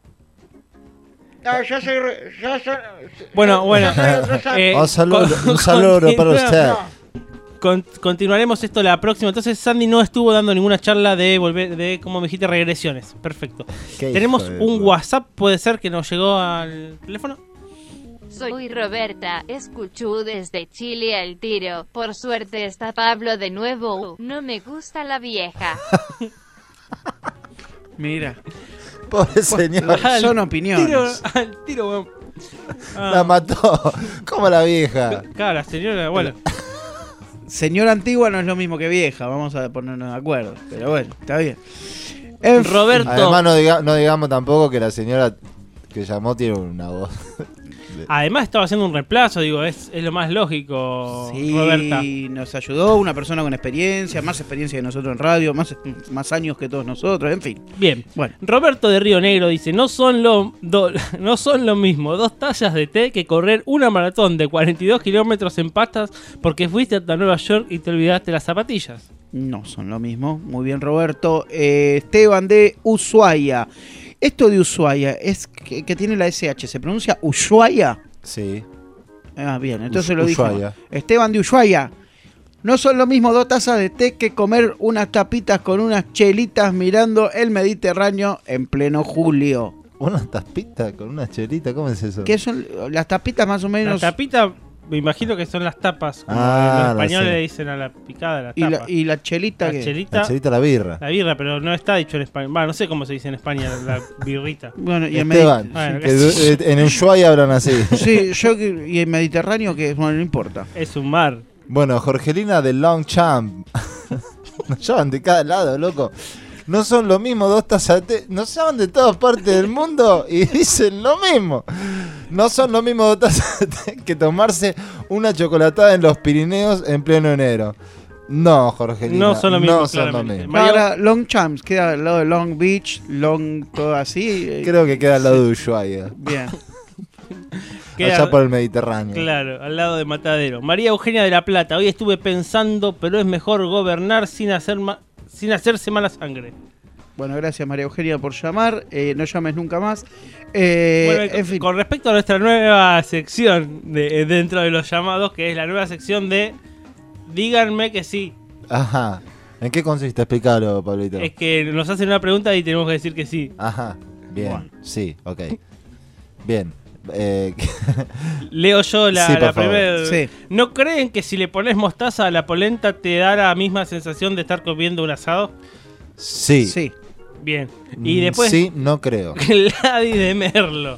No, yo soy... re- Yo soy Bueno, yo- bueno. yo soy otro Sandy. eh, Un saludo, con- un saludo para continúa- usted. No, Con- continuaremos esto la próxima. Entonces Sandy no estuvo dando ninguna charla de volver, de como me dijiste, regresiones. Perfecto. Qué Tenemos hijo de un puta. WhatsApp, puede ser que nos llegó al teléfono. Soy Roberta, escucho desde Chile al tiro. Por suerte está Pablo de nuevo. No me gusta la vieja. Mira. Pobre señor. Son opiniones. Tiro, al tiro, weón. Ah, La mató. Como la vieja. Claro, la señora, bueno. Señora antigua no es lo mismo que vieja, vamos a ponernos de acuerdo. Pero bueno, está bien. En fin. Roberto. Además, no, diga- no digamos tampoco que la señora que llamó tiene una voz. Además estaba haciendo un reemplazo, digo, es, es lo más lógico, Sí, Roberta. nos ayudó una persona con experiencia, más experiencia que nosotros en radio, más, más años que todos nosotros, en fin. Bien. Bueno. Roberto de Río Negro dice, no son lo do- no son lo mismo dos tazas de té que correr una maratón de cuarenta y dos kilómetros en patas porque fuiste hasta Nueva York y te olvidaste las zapatillas. No son lo mismo. Muy bien, Roberto. Eh, Esteban de Ushuaia. Esto de Ushuaia es que, que tiene la S H. ¿Se pronuncia Ushuaia? Sí. Ah, bien. Entonces Ush- lo dije. Ushuaia. Esteban de Ushuaia. No son lo mismo dos tazas de té que comer unas tapitas con unas chelitas mirando el Mediterráneo en pleno julio. Una tapita con una chelita, ¿cómo es eso? ¿Qué son las tapitas más o menos? La tapita, me imagino que son las tapas, como Ah, los la españoles sé. le dicen a la picada, la y, tapa. la, y la chelita La que... chelita, La chelita, la birra. la birra, pero no está dicho en España. Bueno, no sé cómo se dice en España la birrita. Bueno, y el Esteban, Medi- Bueno, que du- eh, en Ushuaia hablan así. Sí, yo que- y el Mediterráneo que bueno, no importa. Es un mar. Bueno, Jorgelina de Longchamp. Nos llaman de cada lado, loco. No son lo mismo dos tazas de té. Nos llaman de todas partes del mundo y dicen lo mismo. No son lo mismo dos tazas de té que tomarse una chocolatada en los Pirineos en pleno enero. No, Jorgelina. No son lo mismo, No son lo claramente. mismo. Ahora, Longchamps, queda al lado de Long Beach, Long, todo así. eh, Creo que queda al lado de Ushuaia. Bien. Queda- Allá por el Mediterráneo. Claro, al lado de Matadero. María Eugenia de la Plata. Hoy estuve pensando, pero es mejor gobernar sin hacer ma- sin hacerse mala sangre. Bueno, gracias María Eugenia por llamar. Eh, no llames nunca más. Eh, Bueno, en con, fin. con respecto a nuestra nueva sección de, dentro de los llamados, que es la nueva sección de díganme que sí. Ajá. ¿En qué consiste? Explícalo, Pablito. Es que nos hacen una pregunta y tenemos que decir que sí. Ajá. Bien. Bueno. Sí, ok. Bien. Eh, Leo yo la, Sí, por la favor. primera. Sí. ¿No creen que si le pones mostaza a la polenta te da la misma sensación de estar comiendo un asado? sí. Sí. Bien. Y Mm, después Sí, no creo. Gladys de Merlo.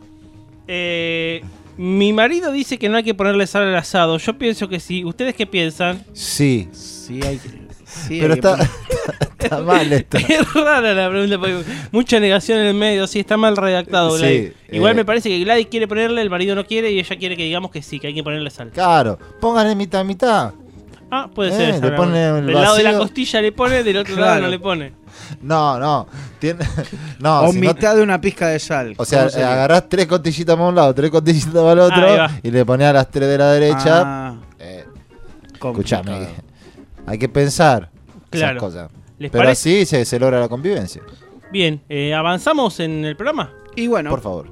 Eh, mi marido dice que no hay que ponerle sal al asado. Yo pienso que sí. ¿Ustedes qué piensan? Sí. Sí, hay que. Sí, Pero hay que está, poner- está mal esto. Es rara la pregunta porque mucha negación en el medio. Sí, está mal redactado. Sí, Gladys. Igual eh. me parece que Gladys quiere ponerle, el marido no quiere y ella quiere que digamos que sí, que hay que ponerle sal. Claro. Pónganle mitad, mitad. Ah, puede Eh, ser. le esa, pone la- el del lado de la vacío. costilla le pone, del otro Claro. lado no le pone. No, no. Tiene, no, o si no- mitad de una pizca de sal. o sea, ¿Cómo sería? agarrás tres costillitas para un lado, tres costillitas para el otro Ahí va. y le ponés a las tres de la derecha. Ah, Eh, complicado. escuchame. Hay que pensar Claro. esas cosas. ¿Les Pero parece? así se, se logra la convivencia. Bien, eh, ¿avanzamos en el programa? Y bueno, Por favor.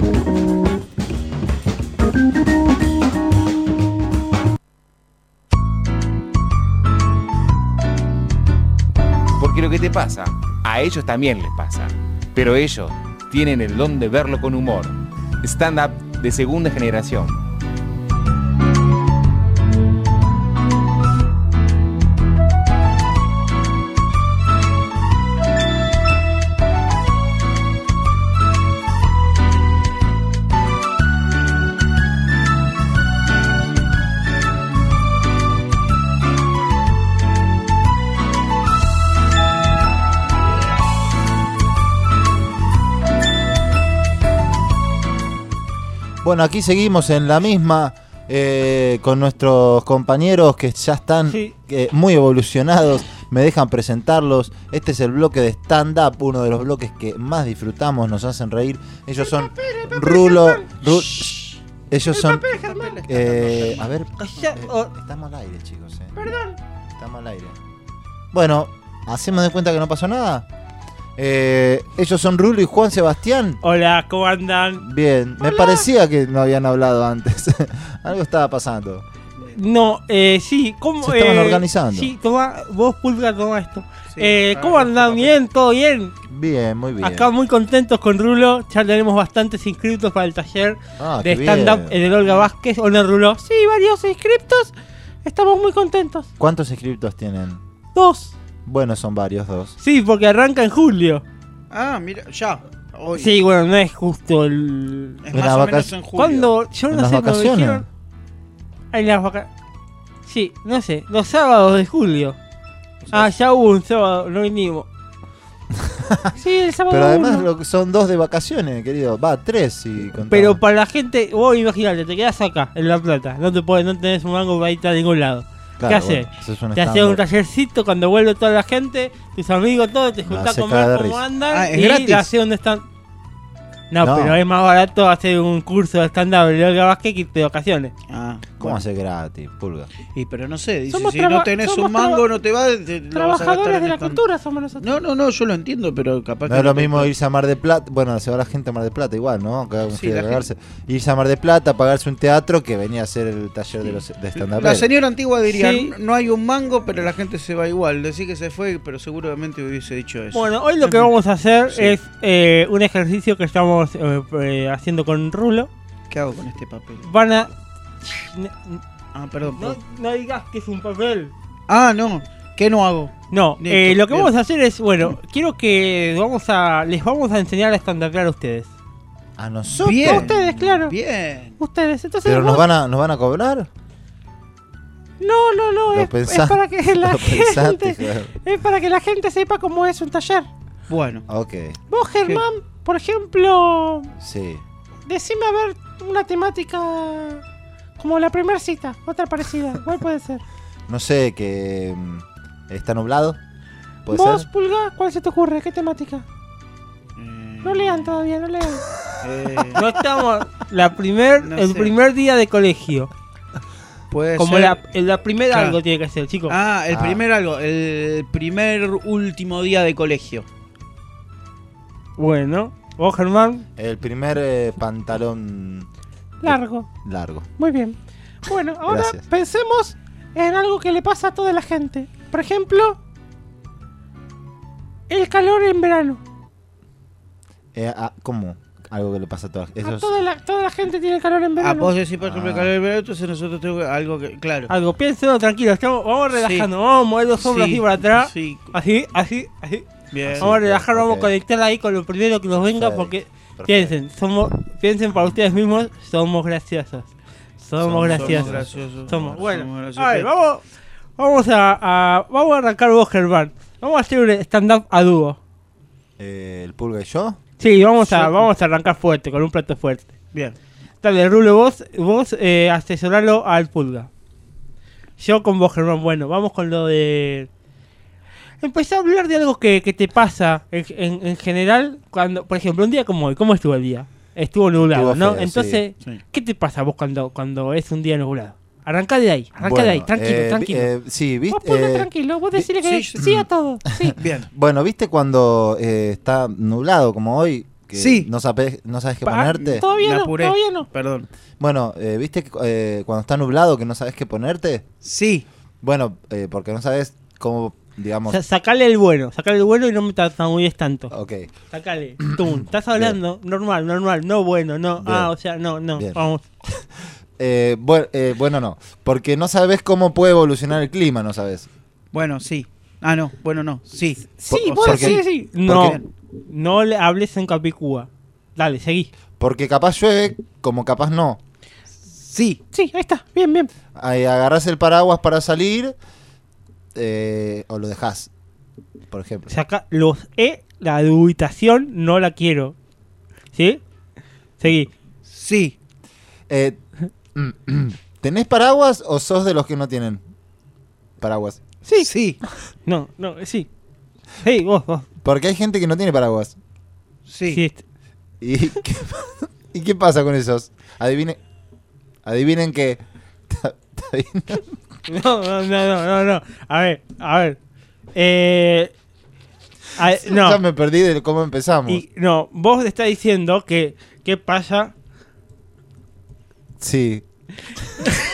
Porque lo que te pasa, a ellos también les pasa. Pero ellos tienen el don de verlo con humor. Stand-up de segunda generación. Bueno, aquí seguimos en la misma eh, con nuestros compañeros que ya están Sí. eh, muy evolucionados. Me dejan presentarlos. Este es el bloque de stand-up, uno de los bloques que más disfrutamos, nos hacen reír. Ellos son Rulo. Ru- ellos son. eh, a ver. eh, estamos al aire, chicos. eh. Perdón. Estamos al aire. Bueno, hacemos de cuenta que no pasó nada. Eh, ellos son Rulo y Juan Sebastián. Hola, ¿cómo andan? Bien, me parecía que no habían hablado antes. Algo estaba pasando. No, eh, sí, ¿cómo? Se estaban eh, organizando. Sí, toma, vos Pulga, toma esto. Sí, eh, ah, ¿Cómo andan? ¿Bien? ¿Todo bien? Bien, muy bien. Acá muy contentos con Rulo, ya tenemos bastantes inscriptos para el taller Ah, de qué stand-up bien. en el Olga Vázquez. ¿O no, Rulo? Sí, varios inscriptos, estamos muy contentos. ¿Cuántos inscriptos tienen? Dos. Bueno, son varios, dos. Sí, porque arranca en julio. Ah, mira, ya. Hoy. Sí, bueno, no es justo el... Es En más las o vaca- menos en julio. Cuando yo ¿En no las sé, me vacaciones? dijeron en las vacaciones. Sí, no sé, los sábados de julio. Ah, ya hubo un sábado, no vinimos. Sí, el sábado Pero además uno. lo- son dos de vacaciones, querido. Va, tres si contamos. Pero para la gente, vos imagínate, te quedas acá, en La Plata, no te puedes, no tenés un mango para irte a ningún lado. Claro, ¿Qué haces? bueno, eso es un te haces un estándar. tallercito cuando vuelve toda la gente, tus amigos, todo, te juntás hace a comer cagar de como risa. andan Ah, ¿es y gratis? la haces donde están. No, No. pero es más barato hacer un curso de stand-up de Olga Vázquez que de vacaciones. Ah, ¿Cómo bueno. hace gratis, Pulga? Y pero no sé, dice, Somos si traba- no tenés somos un mango, traba- no te va. te- lo vas a gastar Trabajadores en de la stand- cultura somos nosotros. No, no, no, yo lo entiendo, pero capaz No que. es lo te- mismo irse a Mar de Plata. Bueno, se va la gente a Mar de Plata igual, ¿no? Que Sí, la cagarse. Irse a Mar de Plata, pagarse un teatro que venía a hacer el taller de los de stand-up. La señora antigua diría, Sí. no hay un mango, pero la gente se va igual. Decir que se fue, pero seguramente hubiese dicho eso. Bueno, hoy lo que vamos a hacer Sí. es eh, un ejercicio que estamos eh, eh, haciendo con Rulo. ¿Qué hago con este papel? Van a... Ah, perdón. No, perdón. no digas que es un papel. Ah, no. ¿Qué no hago? No, Listo, eh, lo que bien. vamos a hacer es, bueno, quiero que vamos a, les vamos a enseñar a stand-upear a ustedes. A nosotros. Bien. A ustedes, claro. Bien. Ustedes, entonces Pero nos vos- van a, nos van a cobrar. No, no, no, Lo es, pensá- es para que la lo pensaste, gente... claro. Es para que la gente sepa cómo es un taller. Bueno. Ok, Vos, Germán, por ejemplo, sí. decime a ver una temática como la primera cita, otra parecida. ¿Cuál puede ser? No sé, que mm, está nublado. ¿Puede ¿Vos, ser? Pulga, cuál se te ocurre? ¿Qué temática? Eh, No lean todavía, no lean. eh, No estamos la primer, No el sé. primer día de colegio. puede Como ser. la, en la primera Claro. algo tiene que ser, chicos. Ah, el Ah. primer algo. El primer último día de colegio. Bueno, vos, Germán, El primer eh, pantalón largo. largo. Muy bien. Bueno, ahora Gracias. pensemos en algo que le pasa a toda la gente. Por ejemplo, el calor en verano. Eh, ah, ¿Cómo? Algo que le pasa a todas. Eso A es- toda la, toda la gente tiene calor en Ah, verano. vos decís, por ejemplo, Ah. el calor del verano, entonces nosotros tenemos algo que. Claro. Algo, piénsenlo tranquilo, estamos, vamos Sí. relajando, vamos a mover los hombros Sí, así para atrás. sí. Así, así, así. Bien. Vamos a relajar, vamos ok. a conectar ahí con lo primero que nos venga Perfecto, porque perfecto. piensen, somos, piensen para ustedes mismos, somos graciosos. Somos, Somos graciosos. graciosos. Somos, bueno. Somos graciosos. A ver, vamos, vamos a, a- vamos a arrancar vos, Germán. Vamos a hacer un stand-up a dúo. Eh, ¿El Pulga y yo? Sí, vamos a, Sí. vamos a arrancar fuerte, con un plato fuerte. Bien. Dale, Rulo, vos, vos eh, asesoralo al Pulga. Yo con vos, Germán. Bueno, vamos con lo de... Empecé a hablar de algo que, que te pasa en, en- en general cuando, por ejemplo, un día como hoy. ¿Cómo estuvo el día? Estuvo nublado, Estuvo ¿no? feo, Entonces, sí. ¿qué te pasa vos cuando, cuando es un día nublado? Arrancá de ahí, arrancá de ahí, Bueno, tranquilo, eh, tranquilo. eh, sí, vos viste. ponte eh, tranquilo, vos decirle que sí, sí, a todo. Sí. Bien. Bueno, ¿viste cuando eh, está nublado como hoy? Que Sí. No sabes, no sabes qué Pa- ponerte. Todavía Me no, apuré. todavía no. Perdón. Bueno, eh, ¿viste que, eh, cuando está nublado que no sabes qué ponerte? Sí. Bueno, eh, porque no sabes cómo, digamos. Sa- sacale el bueno, sacale el bueno y no me tartamudez tanto. Ok. Sacale, tú, estás hablando normal, normal, no bueno, no, Bien. ah, o sea, no, no, Bien. vamos. Eh, bueno, eh, bueno, no. Porque no sabes cómo puede evolucionar el clima, no sabes. Bueno, sí. Ah, no. Bueno, no. Sí. Sí, O- vos porque- sí, sí. No, porque- no le hables en Capicúa. Dale, seguí. Porque capaz llueve, como capaz no. Sí. Sí, ahí está, bien, bien. Ahí agarrás el paraguas para salir eh, o lo dejás, por ejemplo. Saca los E, la dubitación no la quiero. ¿Sí? Seguí. Sí. Eh, ¿Tenés paraguas o sos de los que no tienen paraguas? Sí. Sí. No, no, sí. Sí, vos, vos. Porque hay gente que no tiene paraguas. Sí. Sí, est- ¿Y qué, ¿y qué pasa con esos? Adivinen, adivinen que... No, no, no, no, no, no. A ver, a ver. Eh, a ver, no. Ya me perdí de cómo empezamos. Y, no, vos estás diciendo que qué pasa. Sí.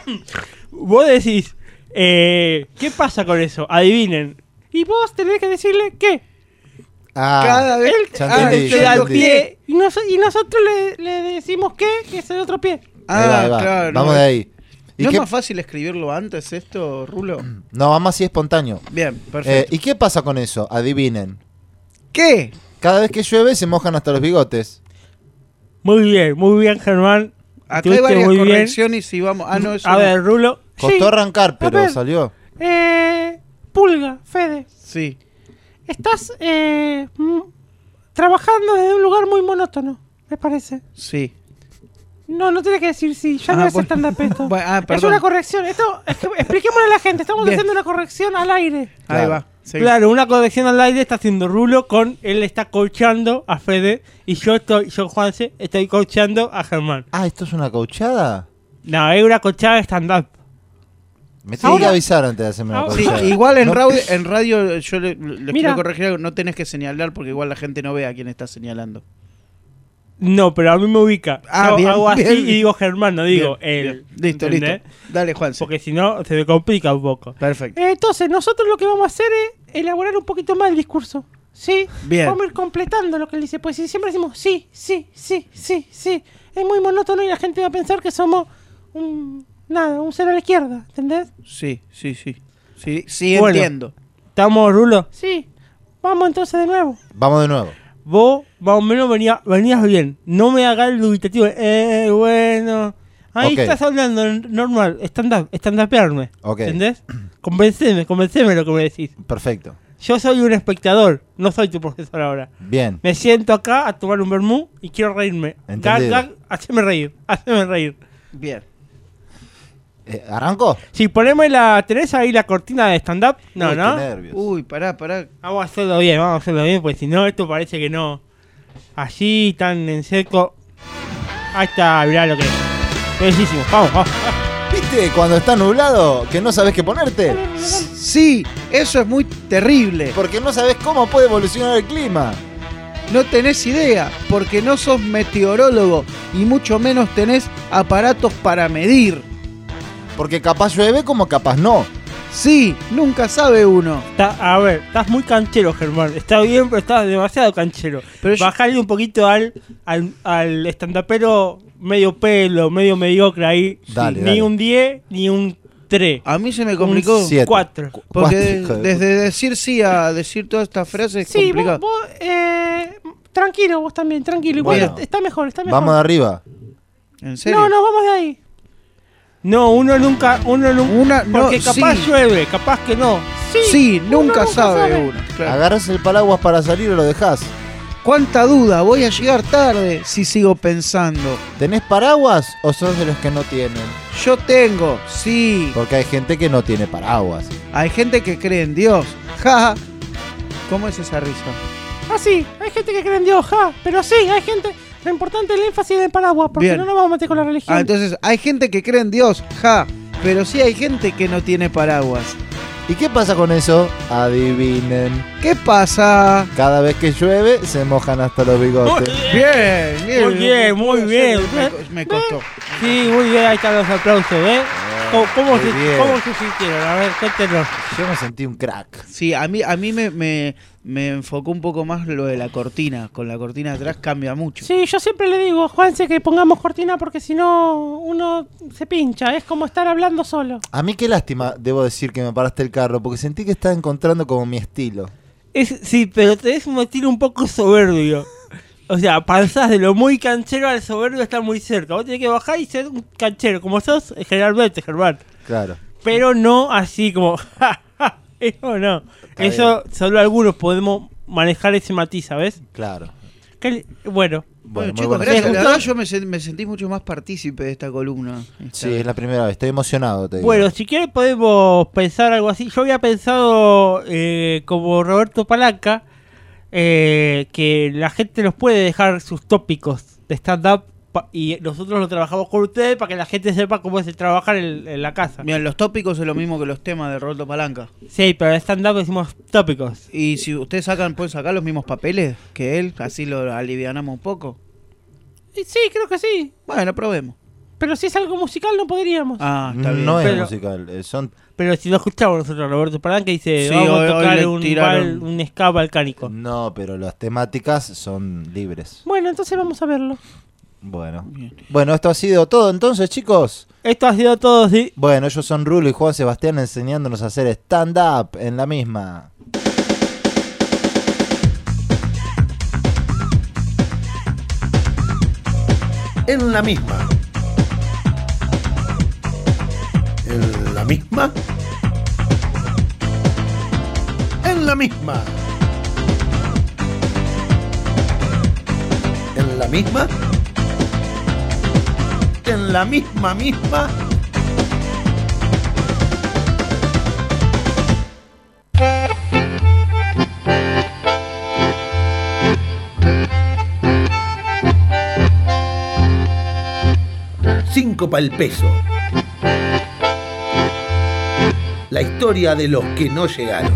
Vos decís, eh, ¿qué pasa con eso? Adivinen. Y vos tenés que decirle qué. Ah, Cada vez Él ya ah, entendí, te ya da el entendí. pie y, nos- y nosotros le, le decimos qué, que es el otro pie. Ahí va, ahí va. claro. Vamos no, de ahí. ¿Y ¿No qué- es más fácil escribirlo antes esto, Rulo? No, vamos así espontáneo. Bien, Eh, perfecto. ¿Y qué pasa con eso? Adivinen. ¿Qué? Cada vez que llueve se mojan hasta los bigotes. Muy bien, muy bien, Germán. Acá hay Estuviste varias muy bien. correcciones y vamos... Ah, no, eso A no. ver, Rulo. Costó Sí, arrancar, pero ver. salió. Eh, Pulga, Fede. Sí. Estás eh, mm, trabajando desde un lugar muy monótono, me parece. Sí. No, no tenés que decir sí, ya Ah, no es bueno. stand-up esto. Bueno, ah, es perdón. una corrección. Esto, es que- expliquémosle a la gente, estamos Bien. haciendo una corrección al aire. Ahí Claro. va. Sí. Claro, una corrección al aire está haciendo Rulo con él está coachando a Fede y yo estoy, yo Juanse, estoy coachando a Germán. Ah, ¿esto es una coachada? No, es una coachada de stand-up. Me tengo Ahora- que avisar antes de hacerme una ahora- Sí, coachada. igual en, No- radio, en radio yo le, le Mira. quiero corregir algo, no tenés que señalar porque igual la gente no ve a quién está señalando. No, pero a mí me ubica. Ah, Yo bien, hago así bien. y digo Germán, no digo Bien, él. bien. Listo, ¿entendés? listo. Dale, Juan. Porque si no, se me complica un poco. Perfecto. Eh, Entonces, nosotros lo que vamos a hacer es elaborar un poquito más el discurso. ¿Sí? Bien. Vamos a ir completando lo que él dice. Pues si siempre decimos sí, sí, sí, sí, sí. Es muy monótono y la gente va a pensar que somos un. Nada, un cero a la izquierda. ¿Entendés? Sí, sí, sí. Sí, sí Bueno. entiendo. ¿Estamos, Rulo? Sí. Vamos entonces de nuevo. Vamos de nuevo. Vos, más o menos, venía, venías bien. No me hagas el dubitativo. Eh, bueno. Ahí Ok. estás hablando n- normal. Stand-up, stand-upearme. Ok. ¿Entendés? Convenceme, convenceme de lo que me decís. Perfecto. Yo soy un espectador, no soy tu profesor ahora. Bien. Me siento acá a tomar un vermú y quiero reírme. Gag, Entendido. gag, haceme reír, haceme reír. Bien. Eh, ¿Arranco? Si poneme la... ¿Tenés ahí la cortina de stand-up? No, Uy, ¿no? qué nervios. Uy, pará, pará. Vamos a hacerlo bien, vamos a hacerlo bien, porque si no, esto parece que no. Así, tan en seco. Ahí está, mirá lo que es. Bellísimo, vamos, vamos. ¿Viste cuando está nublado que no sabes qué ponerte? Sí, eso es muy terrible. Porque no sabes cómo puede evolucionar el clima. No tenés idea, porque no sos meteorólogo y mucho menos tenés aparatos para medir. Porque capaz llueve como capaz no. Sí, nunca sabe uno. Está- a ver, estás muy canchero, Germán. Está bien, pero estás demasiado canchero. Pero yo- Bajale un poquito al, al, al estandapero medio pelo, medio mediocre ahí. Dale, ni dale. un diez, ni un tres. A mí se me complicó. Un Siete. cuatro. Porque Cuatro, de- hijo de desde decir sí a decir todas estas frases es Sí, vos, complicado. vos, eh, tranquilo, vos también, tranquilo. Igual Bueno. está mejor, está mejor. Vamos de arriba. ¿En serio? No, no, vamos de ahí. No, uno nunca, uno nunca. Una- no, porque capaz sí. llueve, capaz que no. Sí, Sí, uno nunca, sabe, uno. claro. Agarras el paraguas para salir o lo dejas. ¿Cuánta duda? Voy a llegar tarde si sigo pensando. ¿Tenés paraguas o sos de los que no tienen? Yo tengo, sí. Porque hay gente que no tiene paraguas. Hay gente que cree en Dios. Ja. ¿Cómo es esa risa? Ah, sí, hay gente que cree en Dios, ja. Pero sí, hay gente. Lo importante es el énfasis del paraguas, porque Bien. no nos vamos a meter con la religión. Ah, entonces hay gente que cree en Dios. Ja. Pero sí hay gente que no tiene paraguas. ¿Y qué pasa con eso? Adivinen. ¿Qué pasa? Cada vez que llueve se mojan hasta los bigotes. Bien, bien. Muy bien, muy bien. Me, co- me costó. Sí, muy bien, ahí están los aplausos, ¿eh? ¿Cómo, cómo muy se, bien. ¿Cómo se sintieron? A ver, cuéntenos. Yo me sentí un crack. Sí, a mí, a mí me, me, me enfocó un poco más lo de la cortina. Con la cortina atrás cambia mucho. Sí, yo siempre le digo a Juanse que pongamos cortina porque si no uno se pincha. Es como estar hablando solo. A mí qué lástima, debo decir, que me paraste el carro, porque sentí que estaba encontrando como mi estilo. Es, sí, pero tenés un estilo un poco soberbio. O sea, pasás de lo muy canchero al soberbio, está muy cerca. Vos tenés que bajar y ser un canchero, como sos generalmente, Germán. Claro. Pero no así como... ja, ja, eso no. Está Eso solo algunos podemos manejar ese matiz, ¿sabes? Claro. Que le- bueno, Bueno, Bueno, muy chicos, bueno. gracias. ¿Les La gustó? verdad yo me, sen- me sentí mucho más partícipe de esta columna. Esta Sí, vez. es la primera vez. Estoy emocionado, te digo. bueno, si quieres podemos pensar algo así. Yo había pensado eh, como Roberto Palanca, eh, que la gente nos puede dejar sus tópicos de stand-up pa- y nosotros lo trabajamos con ustedes para que la gente sepa cómo es trabajar en, en la casa. Miren, los tópicos es lo mismo que los temas de Roberto Palanca. Sí, pero en stand-up decimos tópicos. Y si ustedes sacan, pueden sacar los mismos papeles que él, así lo alivianamos un poco. Y sí, creo que sí. Bueno, probemos. Pero si es algo musical no podríamos. Ah, está bien. No es Pero- musical, eh, son... Pero si lo escuchamos nosotros, Roberto Palanca dice, Sí, vamos hoy- a hoy tocar le un, tiraron- bal- un ska balcánico. No, pero las temáticas son libres. Bueno, entonces vamos a verlo. Bueno. Bueno, esto ha sido todo entonces, chicos. Esto ha sido todo, sí. Bueno, ellos son Rulo y Juan Sebastián enseñándonos a hacer stand-up en la misma. En la misma. En la misma. En la misma. En la misma. En la misma misma. Cinco pa'l peso. La historia de los que no llegaron.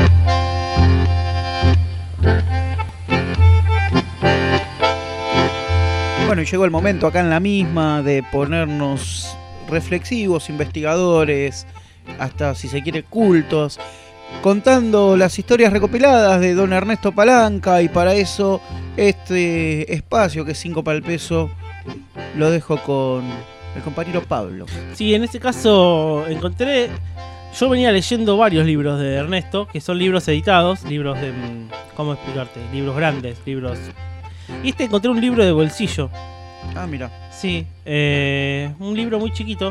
Bueno, y llegó el momento acá en la misma de ponernos reflexivos, investigadores, hasta si se quiere cultos, contando las historias recopiladas de don Ernesto Palanca, y para eso este espacio que es cinco pa'l peso lo dejo con el compañero Pablo. Sí, en este caso encontré... Yo venía leyendo varios libros de Ernesto, que son libros editados, libros de... ¿Cómo explicarte? Libros grandes, libros... Y este encontré un libro de bolsillo. Ah, mira. Sí, eh, un libro muy chiquito.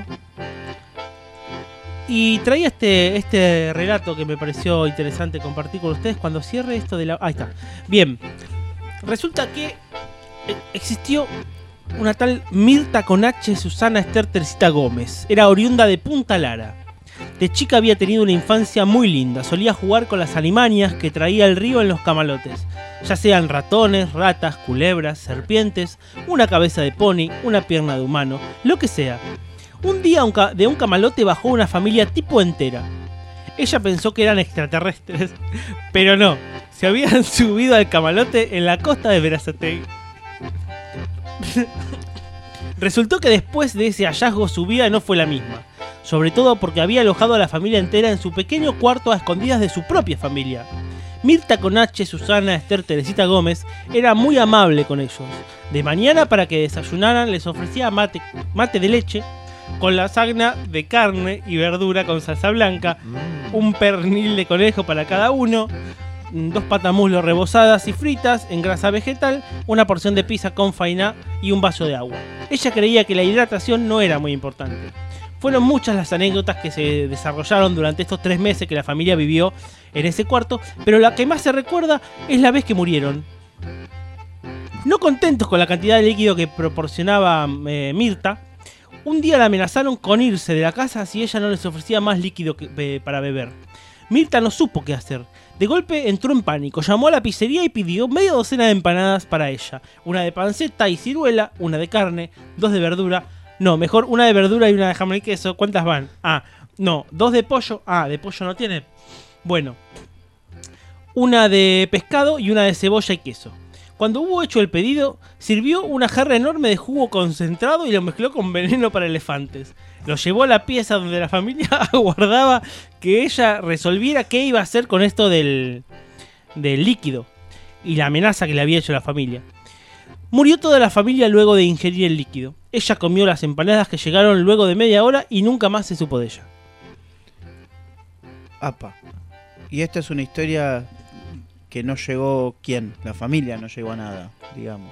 Y traía este, este relato que me pareció interesante compartir con ustedes cuando cierre esto de la... Ahí está. Bien, resulta que eh, existió una tal Mirta con H Susana Esther Teresita Gómez. Era oriunda de Punta Lara. De chica había tenido una infancia muy linda. Solía jugar con las alimañas que traía el río en los camalotes, ya sean ratones, ratas, culebras, serpientes, una cabeza de pony, una pierna de humano, lo que sea. Un día un ca- de un camalote bajó una familia tipo entera. Ella pensó que eran extraterrestres, pero no, se habían subido al camalote en la costa de Berazategui. Resultó que después de ese hallazgo su vida no fue la misma, sobre todo porque había alojado a la familia entera en su pequeño cuarto a escondidas de su propia familia. Mirta con H, Susana, Esther, Teresita Gómez era muy amable con ellos. De mañana, para que desayunaran, les ofrecía mate, mate de leche con lasagna de carne y verdura con salsa blanca, un pernil de conejo para cada uno, dos patamuslos rebozadas y fritas en grasa vegetal, una porción de pizza con faina y un vaso de agua. Ella creía que la hidratación no era muy importante. Fueron muchas las anécdotas que se desarrollaron durante estos tres meses que la familia vivió en ese cuarto, pero la que más se recuerda es la vez que murieron. No contentos con la cantidad de líquido que proporcionaba eh, Mirta, un día la amenazaron con irse de la casa si ella no les ofrecía más líquido que, eh, para beber. Mirta no supo qué hacer. De golpe entró en pánico, llamó a la pizzería y pidió media docena de empanadas para ella. Una de panceta y ciruela, una de carne, dos de verdura. No, mejor una de verdura y una de jamón y queso. ¿Cuántas van? Ah, no, dos de pollo. Ah, de pollo no tiene. Bueno, una de pescado y una de cebolla y queso. Cuando hubo hecho el pedido, sirvió una jarra enorme de jugo concentrado y lo mezcló con veneno para elefantes. Lo llevó a la pieza donde la familia aguardaba que ella resolviera qué iba a hacer con esto del, del líquido y la amenaza que le había hecho la familia. Murió toda la familia luego de ingerir el líquido. Ella comió las empanadas que llegaron luego de media hora y nunca más se supo de ella. Apa. Y esta es una historia que no llegó, ¿quién? La familia no llegó a nada, digamos.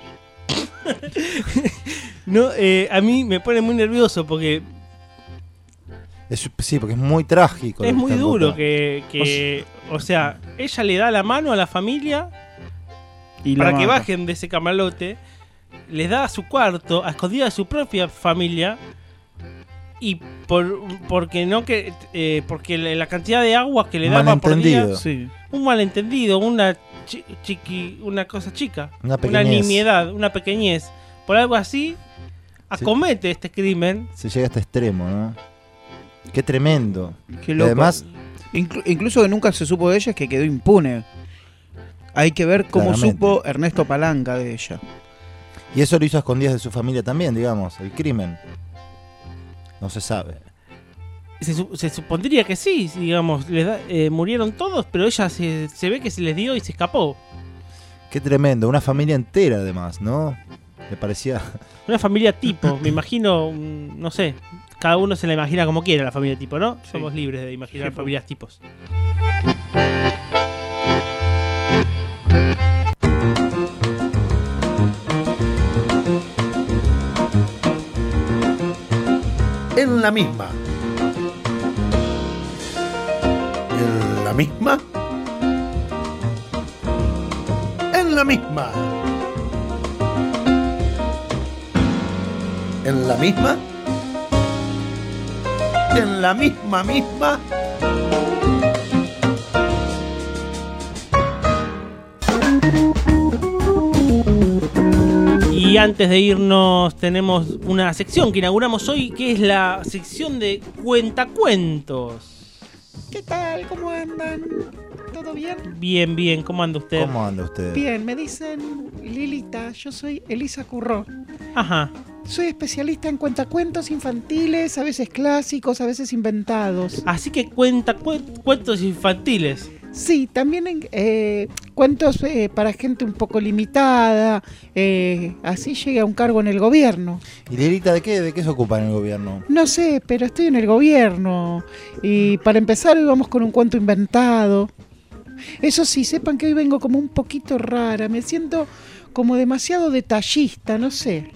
No, eh, a mí me pone muy nervioso porque Es- sí, porque es muy trágico. es lo que muy está duro contando. que, que o sea, ella le da la mano a la familia Y la para que mata. bajen de ese camalote, les da a su cuarto, a escondida de su propia familia, y por porque no que eh, porque la la cantidad de agua que le Un daba por día, malentendido. Sí. un malentendido, una chi- chiqui, una cosa chica, Una una pequeñez. nimiedad, una pequeñez, por algo así, acomete este crimen. Se llega a este extremo, ¿no? Qué tremendo. Qué Y loco. además, Inclu- incluso que nunca se supo de ella es que quedó impune. Hay que ver cómo Claramente. supo Ernesto Palanca de ella. y eso lo hizo a escondidas de su familia también, digamos, el crimen. No se sabe. Se, su- se supondría que sí, digamos, les da- eh, murieron todos, pero ella se, se ve que se les dio y se escapó. Qué tremendo, una familia entera además, ¿no? Le parecía... Una familia tipo, me imagino, mm, no sé, cada uno se la imagina como quiera la familia tipo, ¿no? Sí. Somos libres de imaginar Sí, familias tipos. En la misma. En la misma. En la misma. En la misma. En la misma misma. Y antes de irnos tenemos una sección que inauguramos hoy, que es la sección de cuentacuentos. ¿Qué tal? ¿Cómo andan? ¿Todo bien? Bien, bien, ¿cómo anda usted? ¿Cómo anda usted? Bien, me dicen Lilita, yo soy Elisa Curró. Ajá. Soy especialista en cuentacuentos infantiles, a veces clásicos, a veces inventados. Así que cuenta cuen- cuentos infantiles. Sí, también en, eh, cuentos eh, para gente un poco limitada, eh, así llegué a un cargo en el gobierno. ¿Y Lilita de qué, de qué se ocupa en el gobierno? No sé, pero estoy en el gobierno. Y para empezar hoy vamos con un cuento inventado. Eso sí, sepan que hoy vengo como un poquito rara, me siento como demasiado detallista, no sé.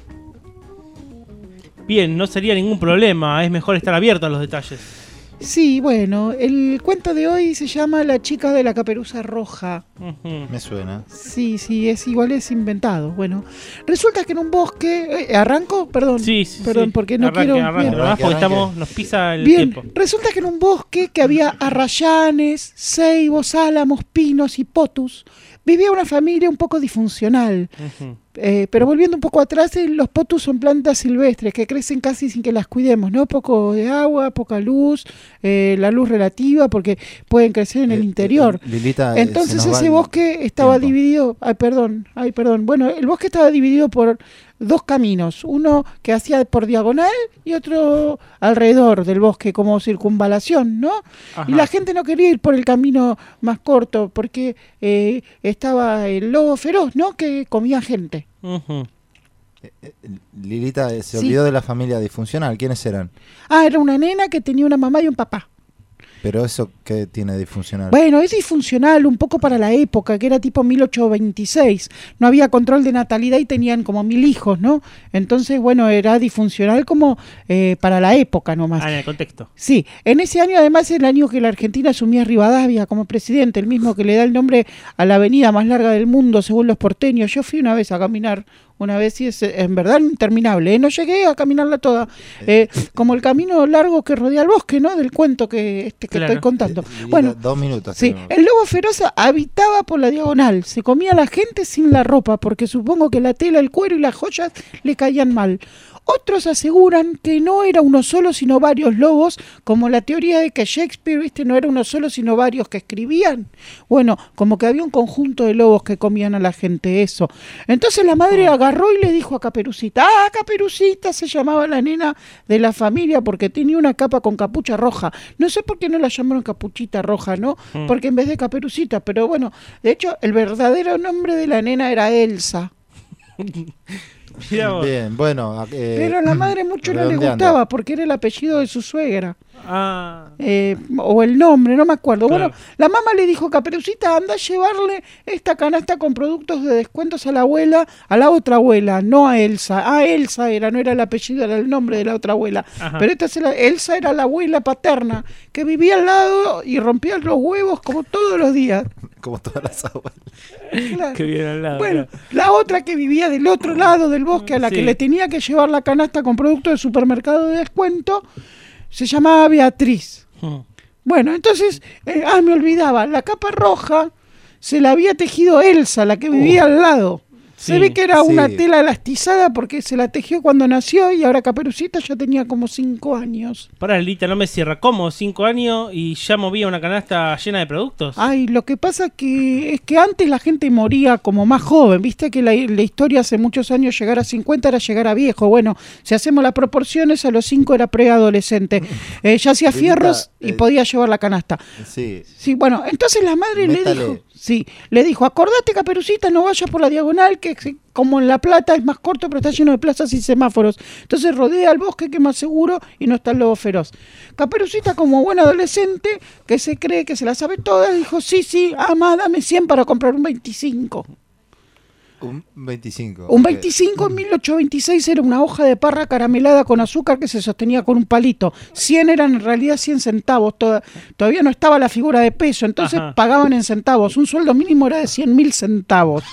Bien, no sería ningún problema, es mejor estar abierto a los detalles. Sí, bueno, el cuento de hoy se llama La chica de la caperuza roja. Ujú. Me suena. Sí, sí, es igual, es inventado. Bueno, resulta que en un bosque... eh, ¿Arranco? Perdón. Sí, sí, Perdón, sí. porque no Arranque, quiero... arranque, Bien. nomás porque Arranque, estamos, nos pisa el Bien, tiempo. resulta que en un bosque que había arrayanes, ceibos, álamos, pinos y potus, vivía una familia un poco disfuncional. Ujú. Eh, pero volviendo un poco atrás, eh, los potus son plantas silvestres que crecen casi sin que las cuidemos, ¿no? Poco de agua, poca luz, eh, la luz relativa, porque pueden crecer en el Eh, interior. eh, Lilita, eh, Entonces se nos va ese el bosque estaba tiempo. dividido, ay perdón, ay perdón, bueno, el bosque estaba dividido por dos caminos, uno que hacía por diagonal y otro alrededor del bosque como circunvalación, ¿no? Ajá. Y la gente no quería ir por el camino más corto porque eh, estaba el lobo feroz, ¿no? Que comía gente. Ujú. Lilita eh, se Sí. olvidó de la familia disfuncional. ¿Quiénes eran? Ah, era una nena que tenía una mamá y un papá. Pero eso que tiene disfuncional. Bueno, es disfuncional un poco para la época, que era tipo mil ochocientos veintiséis. No había control de natalidad y tenían como mil hijos, ¿no? Entonces, bueno, era disfuncional como eh, para la época nomás. Ah, en el contexto. Sí, en ese año además el año que la Argentina asumía a Rivadavia como presidente, el mismo que le da el nombre a la avenida más larga del mundo según los porteños. Yo fui una vez a caminar, una vez y es eh, en verdad interminable, ¿eh? No llegué a caminarla toda, eh, como el camino largo que rodea el bosque, ¿no? Del cuento que, este, que Claro. estoy contando. Lilita, Bueno, dos minutos. sí, tenemos. el lobo feroz habitaba por la diagonal, se comía a la gente sin la ropa, porque supongo que la tela, el cuero y las joyas le caían mal. Otros aseguran que no era uno solo, sino varios lobos, como la teoría de que Shakespeare, viste, no era uno solo, sino varios que escribían. Bueno, como que había un conjunto de lobos que comían a la gente, eso. Entonces la madre agarró y le dijo a Caperucita, ah, Caperucita se llamaba la nena de la familia porque tenía una capa con capucha roja. No sé por qué no la llamaron capuchita roja, ¿no? Mm. Porque en vez de Caperucita, pero bueno, de hecho el verdadero nombre de la nena era Elsa. Mirá vos. Bien, bueno. eh, Pero a la madre mucho no le redondeando. gustaba porque era el apellido de su suegra. Ah, Eh, o el nombre, no me acuerdo. Claro. Bueno, la mamá le dijo, Caperucita, anda a llevarle esta canasta con productos de descuentos a la abuela, a la otra abuela, no a Elsa. Ah, Elsa era, no era el apellido, era el nombre de la otra abuela. Ajá. Pero esta es la- Elsa era la abuela paterna, que vivía al lado y rompía los huevos como todos los días. Como todas las abuelas. Claro. qué bien al lado. Bueno, claro. la otra que vivía del otro lado del bosque, a la Sí. que le tenía que llevar la canasta con productos de supermercado de descuento, se llamaba Beatriz. Mm. Bueno, entonces, eh, ah, me olvidaba, la capa roja se la había tejido Elsa, la que vivía Uh. al lado. Se Sí, ve que era sí. una tela elastizada porque se la tejió cuando nació y ahora Caperucita ya tenía como cinco años. Pará, Lilita, no me cierra. ¿Cómo? ¿Cinco años y ya movía una canasta llena de productos? Ay, lo que pasa que es que antes la gente moría como más joven. Viste que la, la historia hace muchos años llegar a cincuenta era llegar a viejo. Bueno, si hacemos las proporciones, a los cinco era preadolescente. Eh, ya hacía Lilita, fierros y eh, podía llevar la canasta. Sí. Sí, bueno, entonces la madre Métale. le dijo, sí, le dijo, acordate Caperucita, no vayas por la diagonal, que que como en La Plata es más corto, pero está lleno de plazas y semáforos. Entonces rodea el bosque que es más seguro y no está el lobo feroz. Caperucita, como buen adolescente, que se cree que se la sabe toda, dijo, sí, sí, ama, dame cien para comprar un veinticinco. Un veinticinco. Un ok. veinticinco en mil ochocientos veintiséis era una hoja de parra caramelada con azúcar que se sostenía con un palito. cien eran en realidad cien centavos. Toda- todavía no estaba la figura de peso, entonces Ajá. pagaban en centavos. Un sueldo mínimo era de cien mil centavos.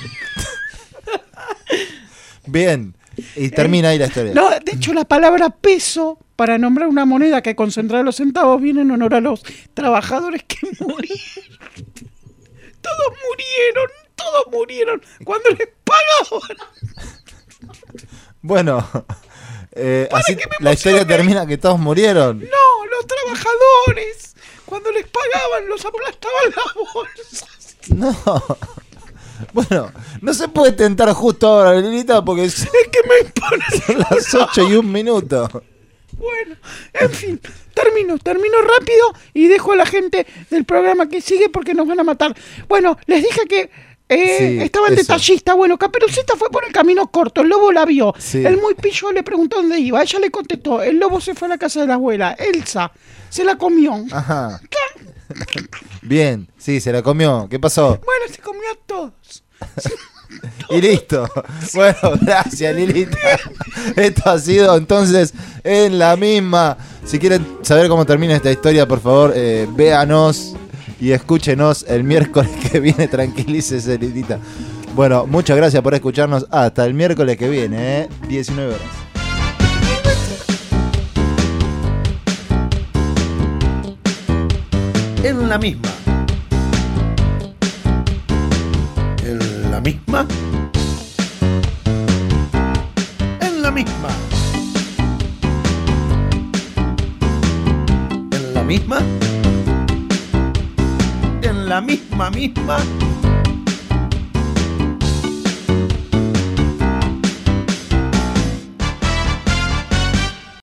Bien. Y termina ahí la historia. No, de hecho la palabra peso para nombrar una moneda que concentraba los centavos viene en honor a los trabajadores que murieron. Todos murieron, todos murieron cuando les pagaban. Bueno, eh, Para así que me la historia emocione. termina que todos murieron. No, los trabajadores cuando les pagaban los aplastaban las bolsas. No. Bueno, no se puede tentar justo ahora, Lilita, porque es- Es que me parece. son las ocho y un minuto. Bueno, en fin, termino, termino rápido y dejo a la gente del programa que sigue porque nos van a matar. Bueno, les dije que eh, Sí, estaba el eso. detallista. Bueno, Caperucita fue por el camino corto, el lobo la vio. Sí. El muy pillo le preguntó dónde iba, ella le contestó, el lobo se fue a la casa de la abuela, Elsa, se la comió. Ajá. Bien, sí, se la comió. ¿Qué pasó? Bueno, se comió a todos. Y listo. Bueno, gracias, Lilita. Esto ha sido entonces en la misma. Si quieren saber cómo termina esta historia, por favor, eh, véanos y escúchenos el miércoles que viene. Tranquilícese, Lilita. Bueno, muchas gracias por escucharnos. Hasta el miércoles que viene, ¿eh? diecinueve horas. En la misma. En la misma. En la misma. En la misma. En la misma misma.